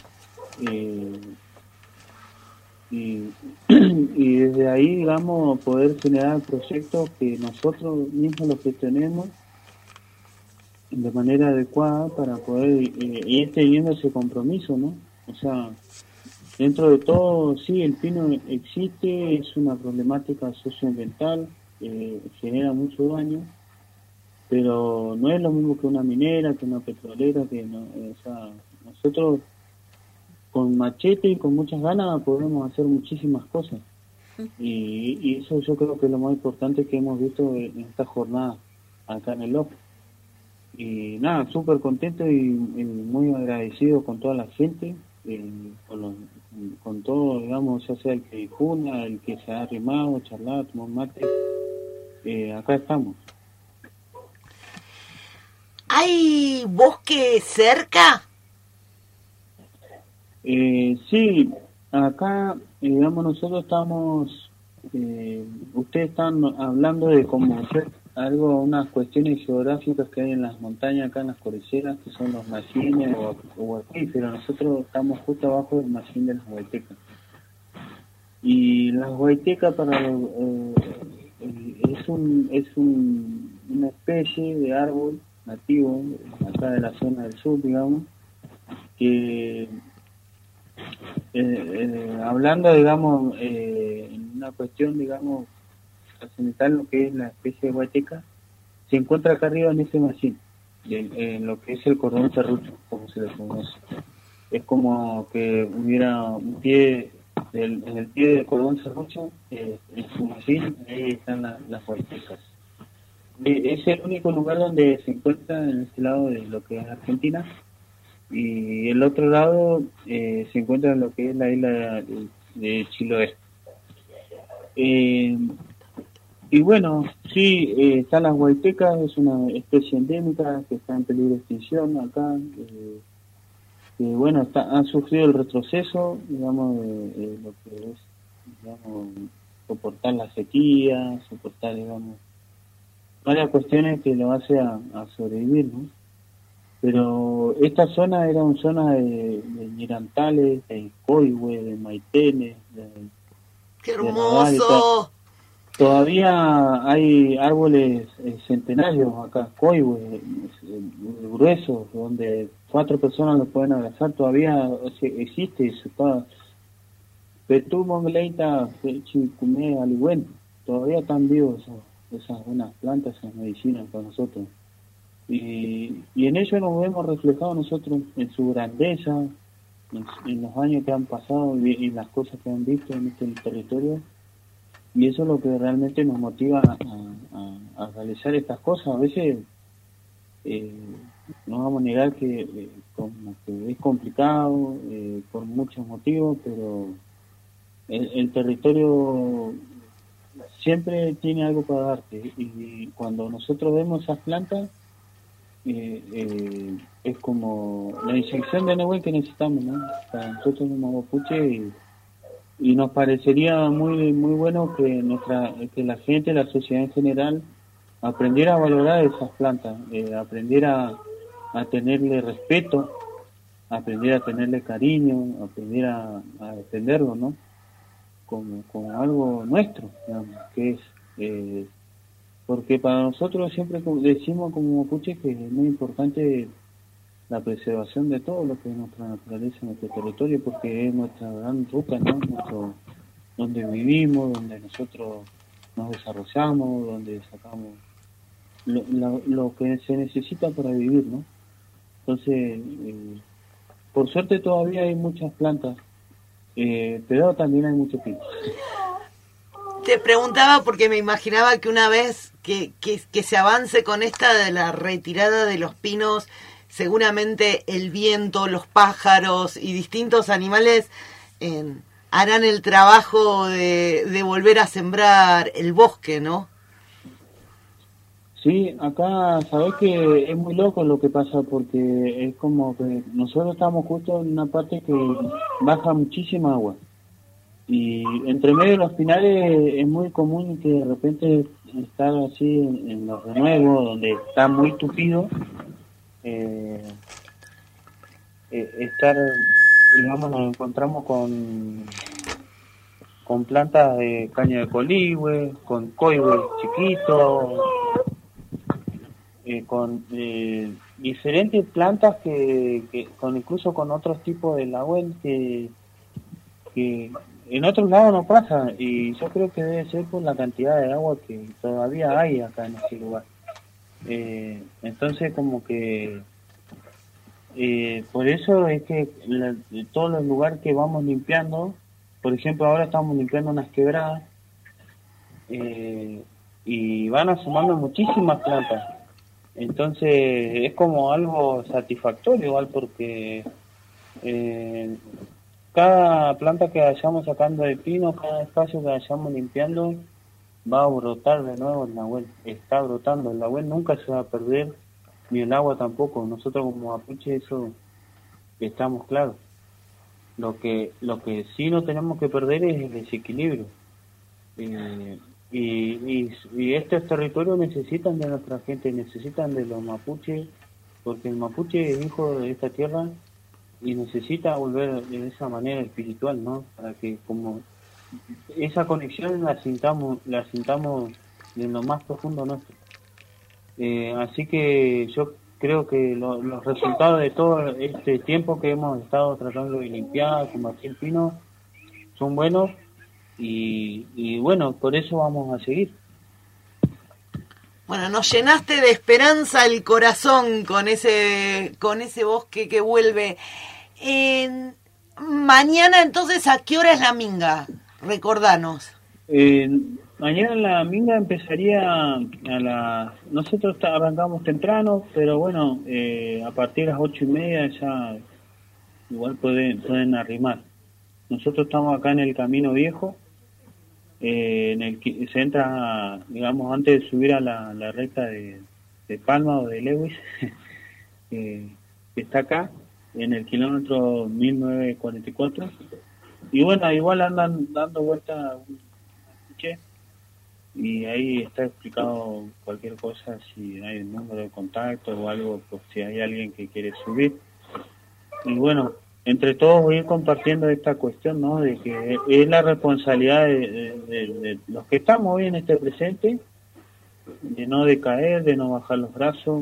Y desde ahí, digamos, poder generar proyectos que nosotros mismos los gestionemos de manera adecuada para poder ir teniendo ese compromiso, ¿no? O sea, dentro de todo, sí, el pino existe, es una problemática socioambiental, genera mucho daño, pero no es lo mismo que una minera, que una petrolera, o sea, nosotros con machete y con muchas ganas podemos hacer muchísimas cosas. Y eso yo creo que es lo más importante que hemos visto en esta jornada acá en el LOF. Y nada, súper contento y muy agradecido con toda la gente, con todo, digamos, ya sea el que difunda, el que se ha arrimado, charlado, tomó mate, acá estamos. ¿Hay bosque cerca? Sí, acá, digamos, nosotros estamos, ustedes están hablando de cómo hacer unas cuestiones geográficas que hay en las montañas, acá en las cordilleras, que son los machines o acuíferos. Nosotros estamos justo abajo del machín de las huaytecas. Y las huaytecas es una especie de árbol nativo, acá de la zona del sur, digamos, que hablando, digamos, en una cuestión, digamos, trascendental, lo que es la especie de huayteca, se encuentra acá arriba en ese machín, en lo que es el cordón serrucho, como se le conoce. Es como que hubiera un pie, en el pie del cordón serrucho, en su machín, ahí están las huaytecas. Es el único lugar donde se encuentra en este lado de lo que es Argentina, y el otro lado se encuentra en lo que es la isla de Chiloé. Y bueno, sí, están las huaytecas, es una especie endémica que está en peligro de extinción acá, que bueno, han sufrido el retroceso, digamos, de lo que es, digamos, soportar la sequía, soportar, digamos, varias cuestiones que lo hace a sobrevivir, ¿no? Pero esta zona era una zona de Ñirantales, de Coihue, de Maitenes, ¡qué hermoso! Todavía hay árboles centenarios acá, coihue, gruesos, donde 4 personas lo pueden abrazar. Todavía existe eso. Petú, Mongleita, Chicumé, Aligüen. Todavía están vivos esas buenas plantas, esas medicinas para nosotros. Y en ello nos vemos reflejados nosotros, en su grandeza, en los años que han pasado y en las cosas que han visto en este territorio. Y eso es lo que realmente nos motiva a realizar estas cosas. A veces no vamos a negar que, como que es complicado por muchos motivos, pero el territorio siempre tiene algo para darte. Y cuando nosotros vemos esas plantas, es como la inyección de Nehuen que necesitamos, ¿no? Para nosotros como mapuche, y nos parecería muy bueno que la gente, la sociedad en general, aprendiera a valorar esas plantas, aprendiera a tenerle respeto, aprendiera a tenerle cariño, aprendiera a defenderlo, ¿no? Como algo nuestro, digamos, que es porque para nosotros siempre decimos como mapuche que es muy importante la preservación de todo lo que es nuestra naturaleza, nuestro territorio, porque es nuestra gran ruta, ¿no? Donde vivimos, donde nosotros nos desarrollamos, donde sacamos lo que se necesita para vivir, ¿no? Entonces, por suerte todavía hay muchas plantas, pero también hay mucho pino. Te preguntaba porque me imaginaba que una vez que se avance con esta de la retirada de los pinos, seguramente el viento, los pájaros y distintos animales harán el trabajo de volver a sembrar el bosque, ¿no? Sí, acá sabés que es muy loco lo que pasa, porque es como que nosotros estamos justo en una parte que baja muchísima agua. Y entre medio de los pinares es muy común que de repente estar así en los renuevos, donde está muy tupido, estar, digamos, nos encontramos con plantas de caña de coligüe, con coihue chiquitos, con diferentes plantas que incluso con otros tipos de laúd que en otros lados no pasa, y yo creo que debe ser por la cantidad de agua que todavía hay acá en este lugar. Entonces como que por eso es que todos los lugares que vamos limpiando, por ejemplo ahora estamos limpiando unas quebradas, y van asomando muchísimas plantas. Entonces es como algo satisfactorio igual, porque cada planta que vayamos sacando de pino, cada espacio que vayamos limpiando, va a brotar de nuevo el nahuel. Está brotando, el nahuel nunca se va a perder, ni el agua tampoco. Nosotros como mapuche eso estamos claros. Lo que sí no tenemos que perder es el desequilibrio. Y estos territorios necesitan de nuestra gente, necesitan de los mapuches, porque el mapuche es hijo de esta tierra y necesita volver de esa manera espiritual, ¿no? Para que como esa conexión la sintamos en lo más profundo nuestro. Así que yo creo que los resultados de todo este tiempo que hemos estado tratando de limpiar, combatir el pino, son buenos, y bueno, por eso vamos a seguir. Bueno, nos llenaste de esperanza el corazón con ese bosque que vuelve. Mañana, entonces, ¿a qué hora es la minga? Recordanos. Mañana la minga empezaría nosotros arrancamos temprano, pero bueno, a partir de las 8:30 ya igual pueden arrimar. Nosotros estamos acá en el Camino Viejo, en el que se entra, digamos, antes de subir a la recta de Palma o de Lewis, que está acá, en el kilómetro 1944. Y bueno, igual andan dando vueltas y ahí está explicado cualquier cosa, si hay un número de contacto o algo, pues si hay alguien que quiere subir. Y bueno, entre todos ir compartiendo esta cuestión, ¿no? De que es la responsabilidad de los que estamos hoy en este presente, de no decaer, de no bajar los brazos.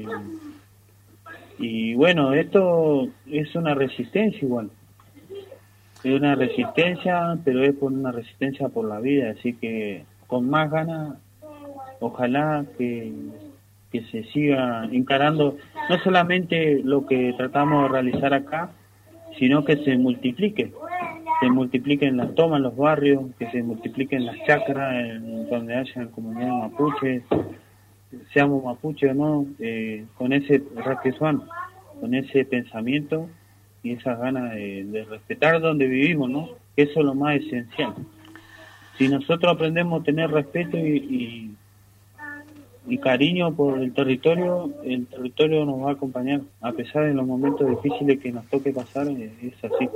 Y bueno, esto es una resistencia igual. Es una resistencia, pero es por una resistencia por la vida, así que con más ganas, ojalá que se siga encarando no solamente lo que tratamos de realizar acá, sino que se multiplique en las tomas, en los barrios, que se multiplique en las chacras, en donde haya comunidades mapuches, seamos mapuches o no, con ese raquesuán, con ese pensamiento y esas ganas de respetar donde vivimos, ¿no? Eso es lo más esencial. Si nosotros aprendemos a tener respeto y cariño por el territorio nos va a acompañar, a pesar de los momentos difíciles que nos toque pasar, es así.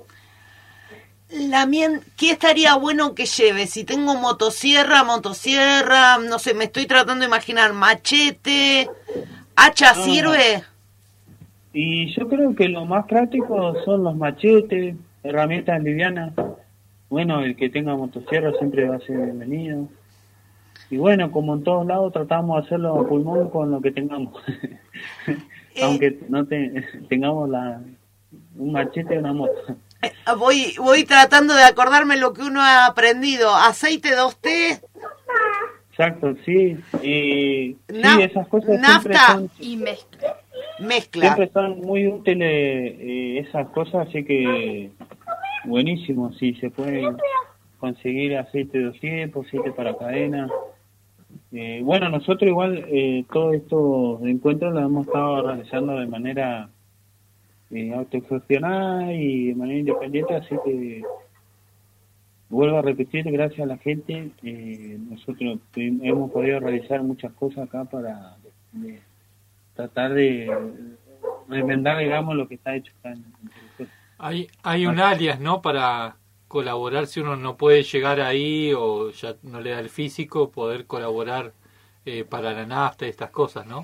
¿Qué estaría bueno que lleve? Si tengo motosierra, no sé, me estoy tratando de imaginar, machete, hacha, ¿sirve? Y yo creo que lo más práctico son los machetes, herramientas livianas. Bueno, el que tenga motosierra siempre va a ser bienvenido. Y bueno, como en todos lados, tratamos de hacerlo a pulmón con lo que tengamos. Aunque no tengamos un machete o una moto. Voy tratando de acordarme lo que uno ha aprendido. Aceite 2T. Exacto, sí. Sí, esas cosas nafta son, y mezcla. Siempre son muy útiles esas cosas, así que buenísimo. Sí, se puede conseguir aceite 200, aceite para cadena. Bueno, nosotros igual todos estos encuentros los hemos estado realizando de manera autogestionada y de manera independiente, así que vuelvo a repetir, gracias a la gente, nosotros hemos podido realizar muchas cosas acá para tratar de remendar, digamos, lo que está hecho acá en el Hay un alias, ¿no? Para colaborar si uno no puede llegar ahí o ya no le da el físico, poder colaborar para la nafta y estas cosas, ¿no?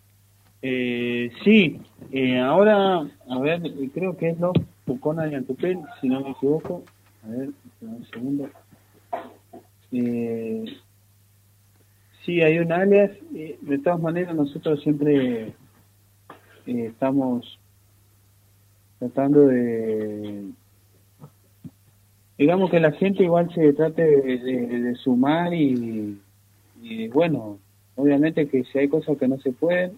Sí, ahora, a ver, creo que es los Pucona de Antupel, si no me equivoco. A ver, un segundo. Sí, hay un alias. De todas maneras, nosotros siempre estamos tratando de, digamos, que la gente igual se trate de sumar y bueno, obviamente que si hay cosas que no se pueden,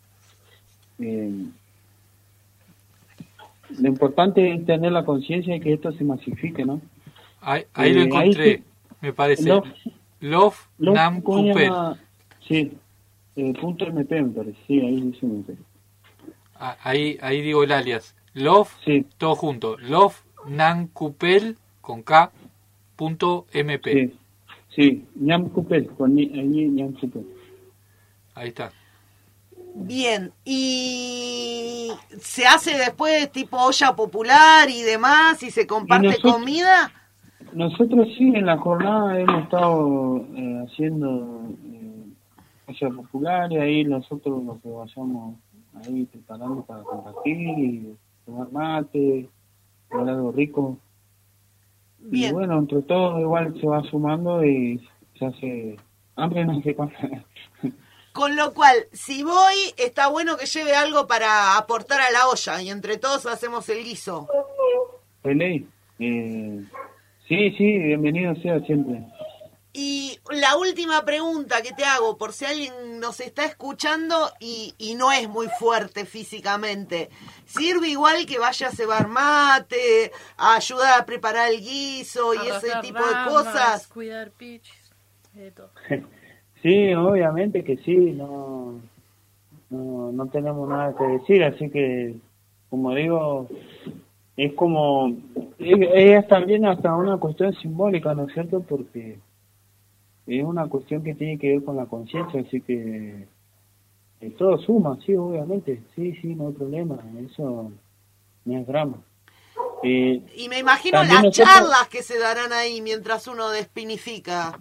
lo importante es tener la conciencia de que esto se masifique, ¿no? Ahí lo encontré, me parece. Love Nam Kupel. Sí, .mp me parece, sí, ahí dice MP. Ahí digo el alias. Love, sí. Todo junto. Love Nam Kupel con K .mp. Sí, Nam Kupel, con Nam Kupel. Ahí está. Bien, y se hace después tipo olla popular y demás, y se comparte comida. Nosotros sí, en la jornada hemos estado haciendo olla popular, y ahí nosotros lo que vayamos ahí preparando para compartir y tomar mate, comer algo rico. Bien. Y bueno, entre todos igual se va sumando y se hace hambre, no sé cuánto. Con lo cual, si voy, está bueno que lleve algo para aportar a la olla y entre todos hacemos el guiso. Sí, bienvenido sea siempre. Y la última pregunta que te hago, por si alguien nos está escuchando y no es muy fuerte físicamente, ¿sirve igual que vaya a cebar mate, a ayudar a preparar el guiso y ese tipo de cosas? Cuidar pichis, de todo. Sí, obviamente que sí, no tenemos nada que decir, así que, como digo, es como, es también hasta una cuestión simbólica, ¿no es cierto? Porque es una cuestión que tiene que ver con la conciencia, así que todo suma, sí, obviamente, sí, no hay problema, eso no es drama. Y me imagino las charlas que se darán ahí mientras uno despinifica.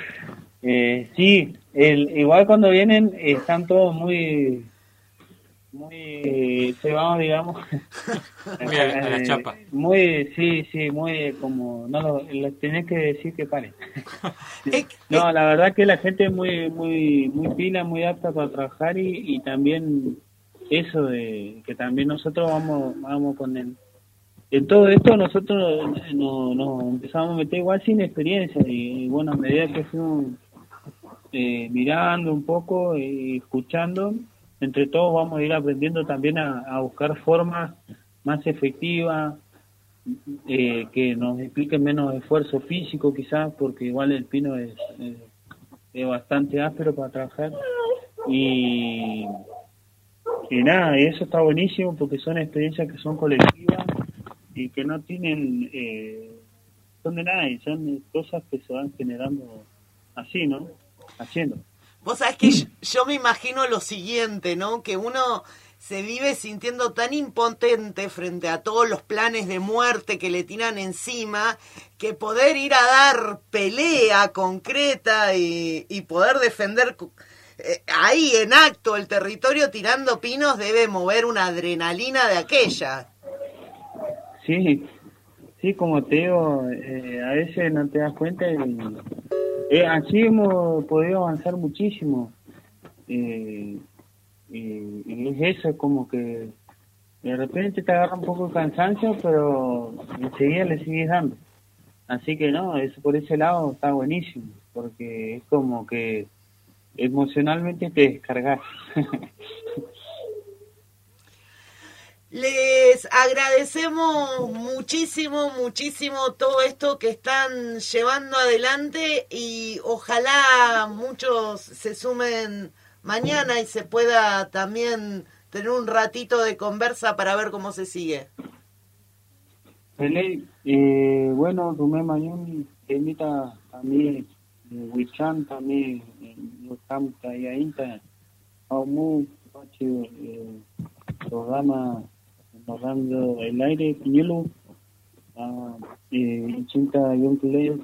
Sí, igual cuando vienen están todos muy muy cebado, digamos. Muy a la chapa. Muy, sí, muy como, no lo tenés que decir que pare. No, la verdad que la gente es muy pila, muy apta para trabajar y también eso de que también nosotros vamos con el... En todo esto nosotros nos empezamos a meter igual sin experiencia y bueno, a medida que fuimos mirando un poco y escuchando, entre todos vamos a ir aprendiendo también a buscar formas más efectivas, que nos impliquen menos esfuerzo físico quizás, porque igual el pino es bastante áspero para trabajar y nada, y eso está buenísimo porque son experiencias que son colectivas y que no tienen son de nada y son cosas que se van generando así, ¿no? Haciendo. Vos sabés que yo me imagino lo siguiente, ¿no? Que uno se vive sintiendo tan impotente frente a todos los planes de muerte que le tiran encima, que poder ir a dar pelea concreta y poder defender ahí en acto el territorio tirando pinos debe mover una adrenalina de aquella. Sí, como te digo, a veces no te das cuenta y así hemos podido avanzar muchísimo. Y es eso, como que de repente te agarra un poco de cansancio, pero enseguida le sigues dando. Así que no, eso por ese lado está buenísimo, porque es como que emocionalmente te descargas. Les agradecemos muchísimo todo esto que están llevando adelante y ojalá muchos se sumen mañana y se pueda también tener un ratito de conversa para ver cómo se sigue. Bueno, Rumé Mayún invita a mí, Wichan también, los campos ahí ainda, Aumu, programa Narrando el Aire, Piñuelo, Chinta Yuncle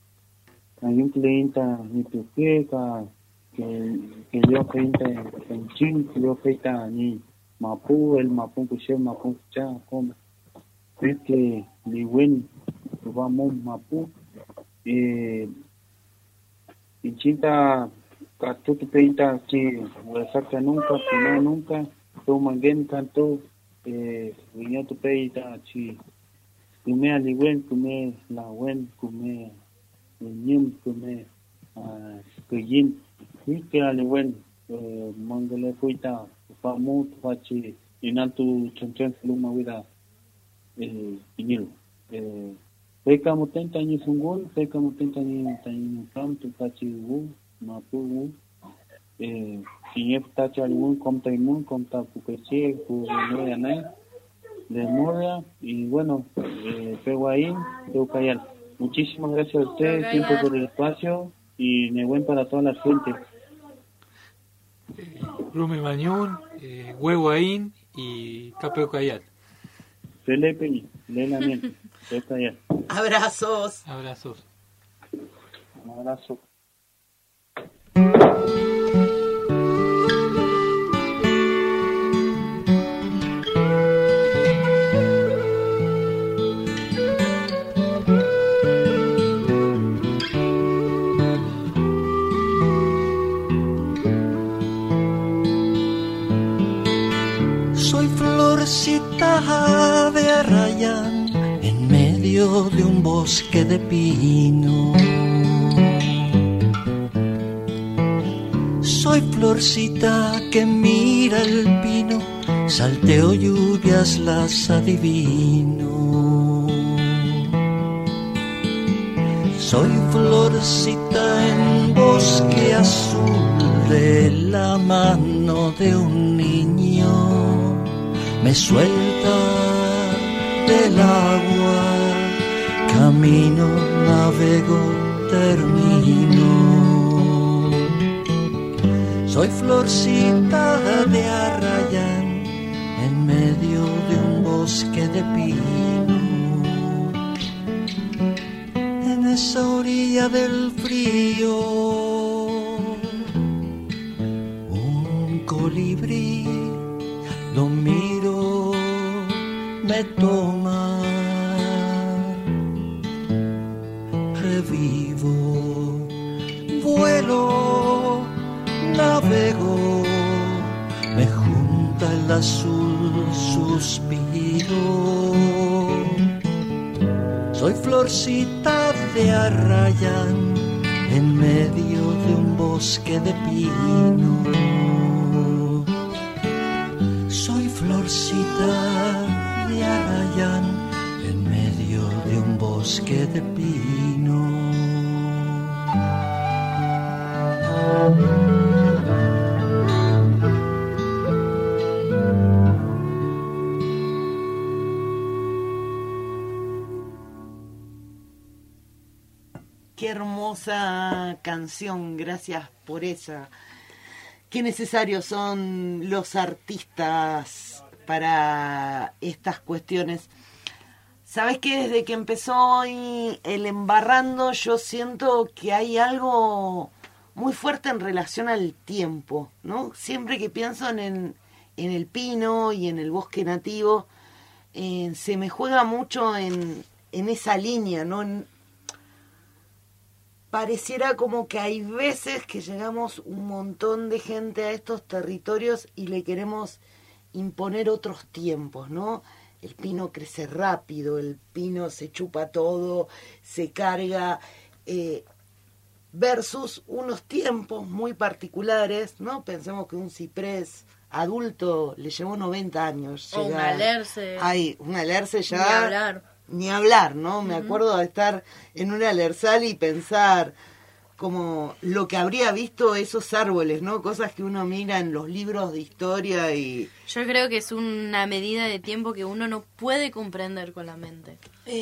Inta Nituqueca, que yo feita en Chin, que yo feita ni Mapu, el Mapu Cuché, Mapu Cha, como es que Liwen, vamos Mapu, y Chinta Catutu Peita, que saca nunca, que nunca, tu manguén tanto, viña tu peita, chi, kume aliwen, kume la wen, kume nyum, kume kuyin, que aliwen, mangale fuita, famu, fachi, inatu chanchen luma wida, inil. Peka mutenta ni sungul, peka mutenta ni tam, tu fachi wu, mapu wu. Si está algún contaimun, conta puqueche, puqueche, de Moria, y bueno, Peguaín, Peucayal. Muchísimas gracias a ustedes, siempre por el espacio y me buen para toda la gente. Rume Mañón, Huehuaín y Capeucayal. Fele Peñi, Lela Miel, Peucayal. Abrazos. Un abrazo. Soy florcita de arrayán en medio de un bosque de pino. Soy florcita que mira el pino, salteo lluvias, las adivino. Soy florcita en bosque azul de la mano de un niño. Me suelta del agua, camino, navego, termino. Soy florcita de arrayán en medio de un bosque de pino. En esa orilla del frío, un colibrí lo miro, me toma, revivo, vuelo, navego, me junta el azul suspiro. Soy florcita de Arrayán en medio de un bosque de pino. Soy florcita de Arrayán en medio de un bosque de pino. Qué hermosa canción, gracias por esa. Qué necesarios son los artistas para estas cuestiones. Sabes que desde que empezó hoy el Embarrando, yo siento que hay algo muy fuerte en relación al tiempo, ¿no? Siempre que pienso en el pino y en el bosque nativo, se me juega mucho en esa línea, ¿no? Pareciera como que hay veces que llegamos un montón de gente a estos territorios y le queremos imponer otros tiempos, ¿no? El pino crece rápido, el pino se chupa todo, se carga, versus unos tiempos muy particulares, ¿no? Pensemos que un ciprés adulto le llevó 90 años. O un alerce. Ay, un alerce ya... Ni hablar, ¿no? Me acuerdo de estar en un alerzal y pensar como lo que habría visto esos árboles, ¿no? Cosas que uno mira en los libros de historia y... Yo creo que es una medida de tiempo que uno no puede comprender con la mente.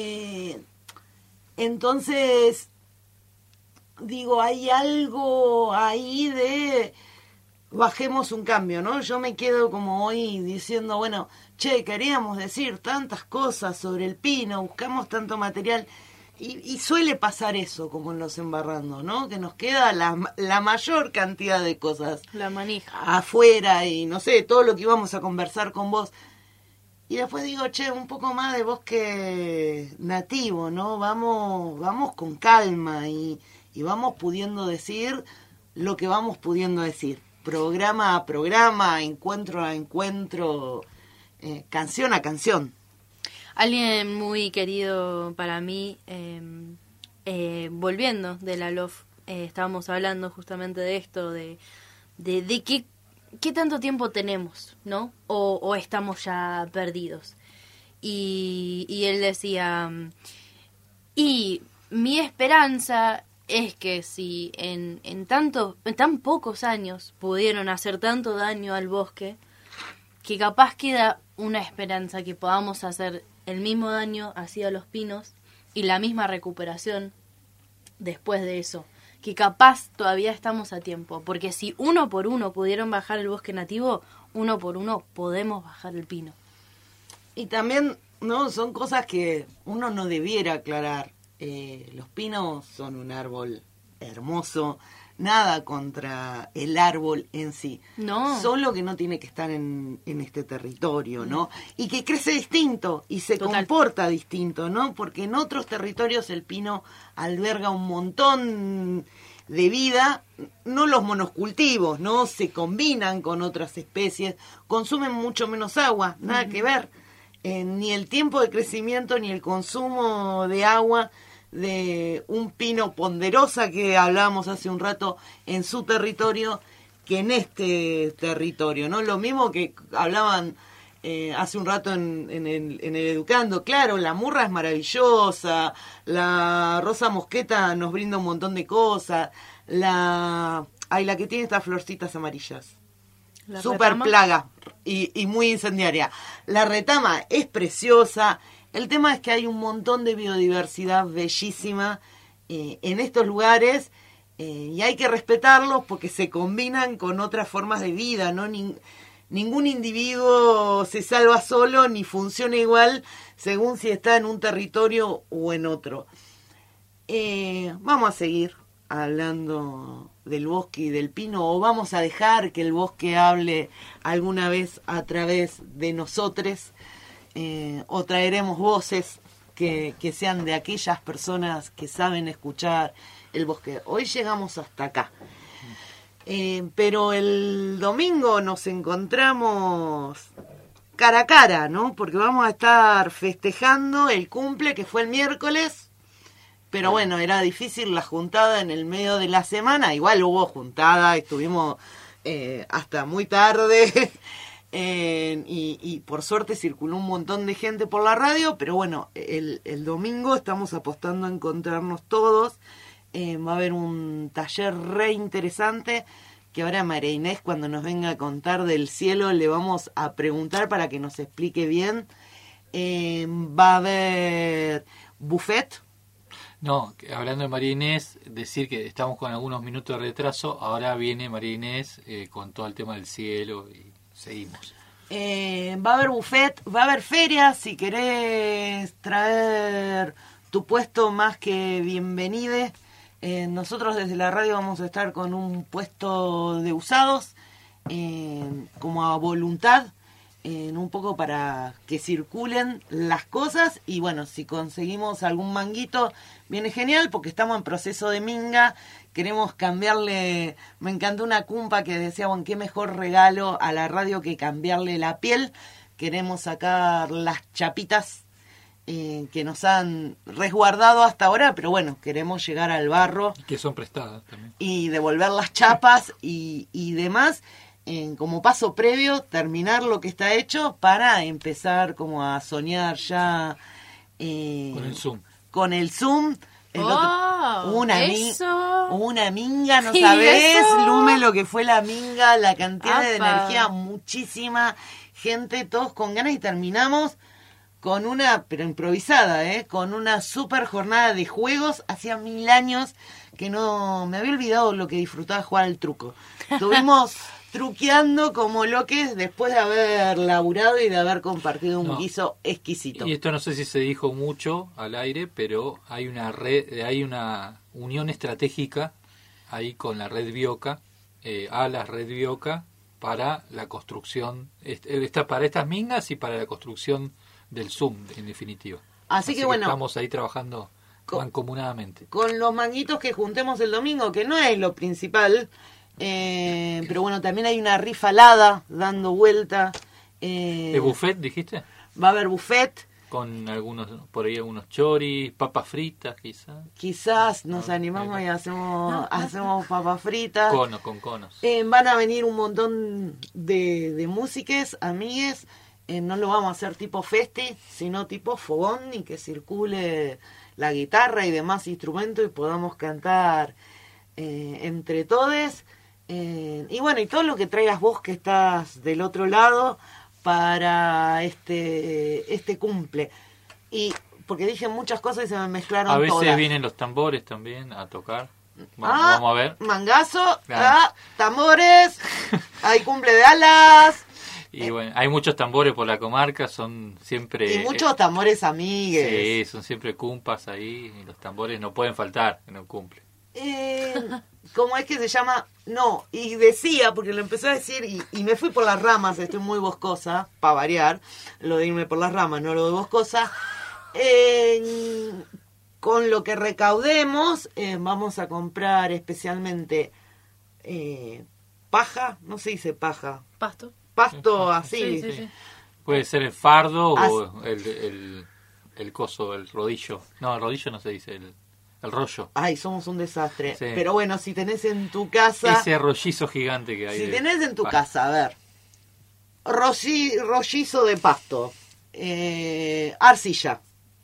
Entonces, digo, hay algo ahí de... Bajemos un cambio, ¿no? Yo me quedo como hoy diciendo, bueno, che, queríamos decir tantas cosas sobre el pino, buscamos tanto material, y suele pasar eso, como en los Embarrando, ¿no? Que nos queda la mayor cantidad de cosas. La manija. Afuera, y no sé, todo lo que íbamos a conversar con vos. Y después digo, che, un poco más de bosque nativo, ¿no? Vamos con calma y vamos pudiendo decir lo que vamos pudiendo decir. Programa a programa, encuentro a encuentro, canción a canción. Alguien muy querido para mí, volviendo de la LOF, estábamos hablando justamente de esto, de qué tanto tiempo tenemos, ¿no? O estamos ya perdidos. Y él decía, y mi esperanza es que si en tan pocos años pudieron hacer tanto daño al bosque, que capaz queda una esperanza que podamos hacer el mismo daño hacia los pinos y la misma recuperación después de eso, que capaz todavía estamos a tiempo, porque si uno por uno pudieron bajar el bosque nativo, uno por uno podemos bajar el pino. Y también, ¿no? Son cosas que uno no debiera aclarar. Los pinos son un árbol hermoso, nada contra el árbol en sí. No. Solo que no tiene que estar en este territorio, ¿no? Y que crece distinto y se comporta distinto, ¿no? Porque en otros territorios el pino alberga un montón de vida, no los monocultivos, ¿no? Se combinan con otras especies, consumen mucho menos agua, nada que ver. Ni el tiempo de crecimiento ni el consumo de agua de un pino ponderosa que hablábamos hace un rato en su territorio que en este territorio, ¿no? Lo mismo que hablaban hace un rato en el Educando. Claro, la murra es maravillosa, la rosa mosqueta nos brinda un montón de cosas, la que tiene estas florcitas amarillas. Super plaga y muy incendiaria. La retama es preciosa. El tema es que hay un montón de biodiversidad bellísima en estos lugares y hay que respetarlos porque se combinan con otras formas de vida, ¿no? Ningún individuo se salva solo ni funciona igual según si está en un territorio o en otro. Vamos a seguir hablando del bosque y del pino, o vamos a dejar que el bosque hable alguna vez a través de nosotros, o traeremos voces que sean de aquellas personas que saben escuchar el bosque. Hoy llegamos hasta acá. Pero el domingo nos encontramos cara a cara, ¿no? Porque vamos a estar festejando el cumple que fue el miércoles, pero bueno, era difícil la juntada en el medio de la semana. Igual hubo juntada, estuvimos hasta muy tarde y por suerte circuló un montón de gente por la radio, pero bueno, el domingo estamos apostando a encontrarnos todos. Va a haber un taller re interesante que ahora María Inés, cuando nos venga a contar del cielo, le vamos a preguntar para que nos explique bien. Va a haber buffet. No, hablando de María Inés, decir que estamos con algunos minutos de retraso. Ahora viene María Inés con todo el tema del cielo y seguimos. Va a haber buffet, va a haber feria. Si querés traer tu puesto, más que bienvenido. Nosotros desde la radio vamos a estar con un puesto de usados, como a voluntad, un poco para que circulen las cosas. Y bueno, si conseguimos algún manguito, viene genial, porque estamos en proceso de minga. Queremos cambiarle, me encantó una cumpa que decía, bueno, qué mejor regalo a la radio que cambiarle la piel. Queremos sacar las chapitas que nos han resguardado hasta ahora, pero bueno, queremos llegar al barro. Que son prestadas también. Y devolver las chapas y demás, como paso previo, terminar lo que está hecho para empezar como a soñar ya con el Zoom. Con el Zoom. Una minga, no ¿Y sabés, eso? Lume, lo que fue la minga, la cantidad de Apa. energía, muchísima gente, todos con ganas, y terminamos con una, pero improvisada, con una super jornada de juegos. Hacía 1000 años que no me había olvidado lo que disfrutaba jugar al truco. Estuvimos truqueando como loques después de haber laburado y de haber compartido un guiso exquisito. Y esto no sé si se dijo mucho al aire, pero hay una red, hay una unión estratégica ahí con la red Bioca, a la red Bioca, para la construcción, para estas mingas y para la construcción del Zoom, en definitiva. Así que bueno, estamos ahí trabajando mancomunadamente. Con los manguitos que juntemos el domingo, que no es lo principal, pero bueno, también hay una rifa alada dando vuelta. ¿El buffet, dijiste? Va a haber buffet. Con algunos, por ahí algunos choris, papas fritas, quizás. Quizás nos animamos y hacemos papas fritas. Con conos. Van a venir un montón de músiques, amigues. No lo vamos a hacer tipo festi, sino tipo fogón, y que circule la guitarra y demás instrumentos y podamos cantar entre todos. Y bueno, y todo lo que traigas vos que estás del otro lado para este cumple. Y porque dije muchas cosas y se me mezclaron todas. A veces vienen los tambores también a tocar. Vamos a ver. Mangazo, tambores, hay cumple de alas. Y bueno, hay muchos tambores por la comarca, son siempre... Y muchos tambores amigues. Sí, son siempre cumpas ahí, y los tambores no pueden faltar en un cumple. ¿Cómo es que se llama? No, y decía, porque lo empecé a decir y me fui por las ramas, estoy muy boscosa, para variar, lo de irme por las ramas, no lo de boscosa. Con lo que recaudemos, vamos a comprar especialmente paja, no se dice paja. Pasto así. Sí. Puede ser el fardo o el coso, el rodillo. No, el rodillo no se dice, el rollo. Ay, somos un desastre. Sí. Pero bueno, si tenés en tu casa... Ese rollizo gigante que hay. Si tenés en tu casa, a ver, rollizo de pasto, arcilla,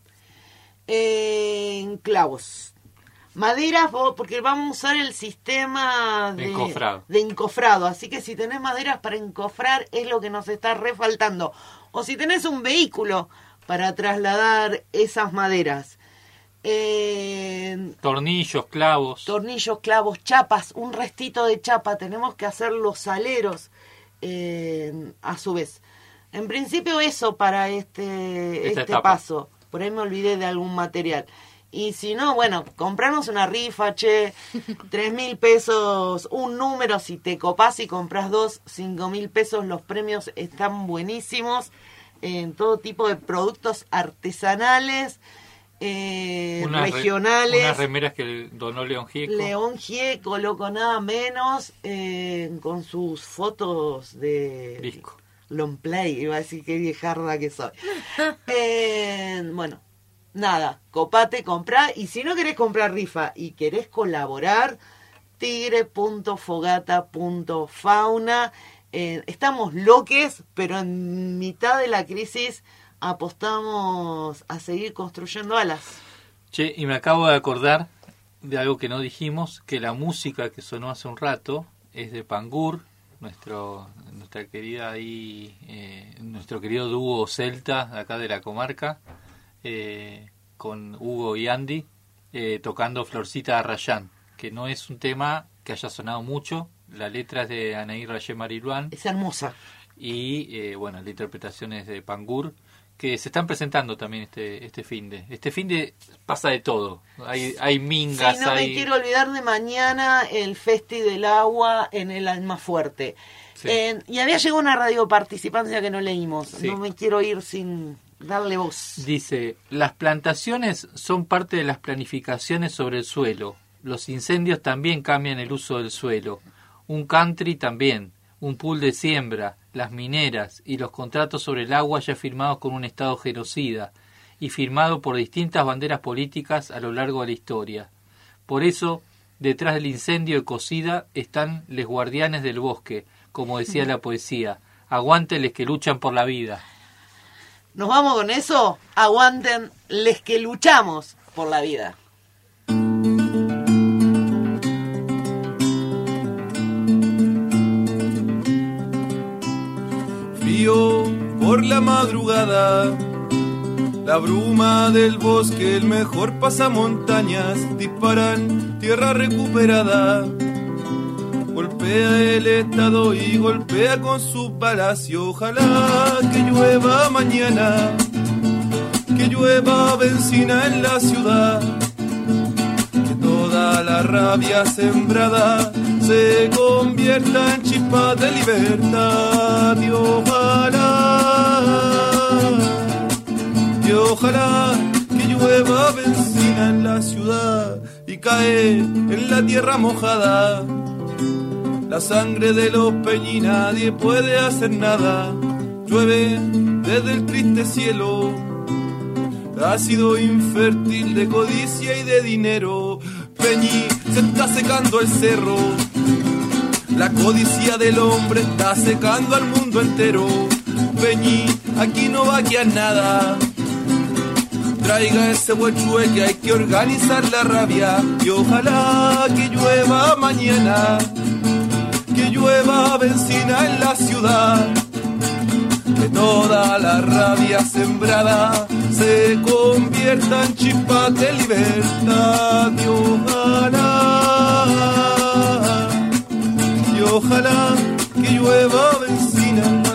clavos, maderas, porque vamos a usar el sistema de encofrado. Así que si tenés maderas para encofrar es lo que nos está refaltando. O si tenés un vehículo para trasladar esas maderas. Tornillos, clavos, chapas, un restito de chapa. Tenemos que hacer los aleros a su vez. En principio eso para este paso. Por ahí me olvidé de algún material. Y si no, bueno, comprarnos una rifa, che, 3.000 pesos, un número, si te copás y compras 2, 5.000 pesos, los premios están buenísimos, en todo tipo de productos artesanales, regionales. Unas remeras que donó León Gieco. León Gieco, loco, nada menos, con sus fotos de... disco. Long play, iba a decir qué viejarda que soy. Bueno, nada, copate, comprá, y si no querés comprar rifa y querés colaborar, tigre.fogata.fauna. Estamos loques, pero en mitad de la crisis apostamos a seguir construyendo alas. Che, y me acabo de acordar de algo que no dijimos, que la música que sonó hace un rato es de Pangur, nuestro querido dúo celta de acá de la comarca, con Hugo y Andy, tocando Florcita Arrayán, que no es un tema que haya sonado mucho. La letra es de Anaí Rayé Mariluán. Es hermosa. Y bueno, la interpretación es de Pangur, que se están presentando también este finde pasa de todo. Hay mingas, sí, no me quiero olvidar de mañana el Festi del Agua en el Almafuerte. Sí. Y había llegado una radioparticipancia que no leímos. Sí. No me quiero ir sin darle voz. Dice: las plantaciones son parte de las planificaciones sobre el suelo. Los incendios también cambian el uso del suelo. Un country también. Un pool de siembra, las mineras y los contratos sobre el agua ya firmados con un Estado genocida y firmado por distintas banderas políticas a lo largo de la historia. Por eso, detrás del incendio de Cocida están les guardianes del bosque, como decía la poesía. Aguanten les que luchan por la vida. ¿Nos vamos con eso? Aguanten les que luchamos por la vida. Por la madrugada, la bruma del bosque, el mejor pasamontañas, disparan tierra recuperada. Golpea el Estado y golpea con sus balas, y ojalá que llueva mañana, que llueva benzina en la ciudad, que toda la rabia sembrada se convierta en chispas de libertad. Y ojalá que llueva benzina en la ciudad y cae en la tierra mojada. La sangre de los peñi nadie puede hacer nada. Llueve desde el triste cielo, ácido infértil de codicia y de dinero. Peñi, se está secando el cerro. La codicia del hombre está secando al mundo entero. Peñi, aquí no va a quedar nada. Traiga ese huechue que hay que organizar la rabia. Y ojalá que llueva mañana, que llueva benzina en la ciudad, que toda la rabia sembrada se convierta en chispas de libertad. Y ojalá que llueva benzina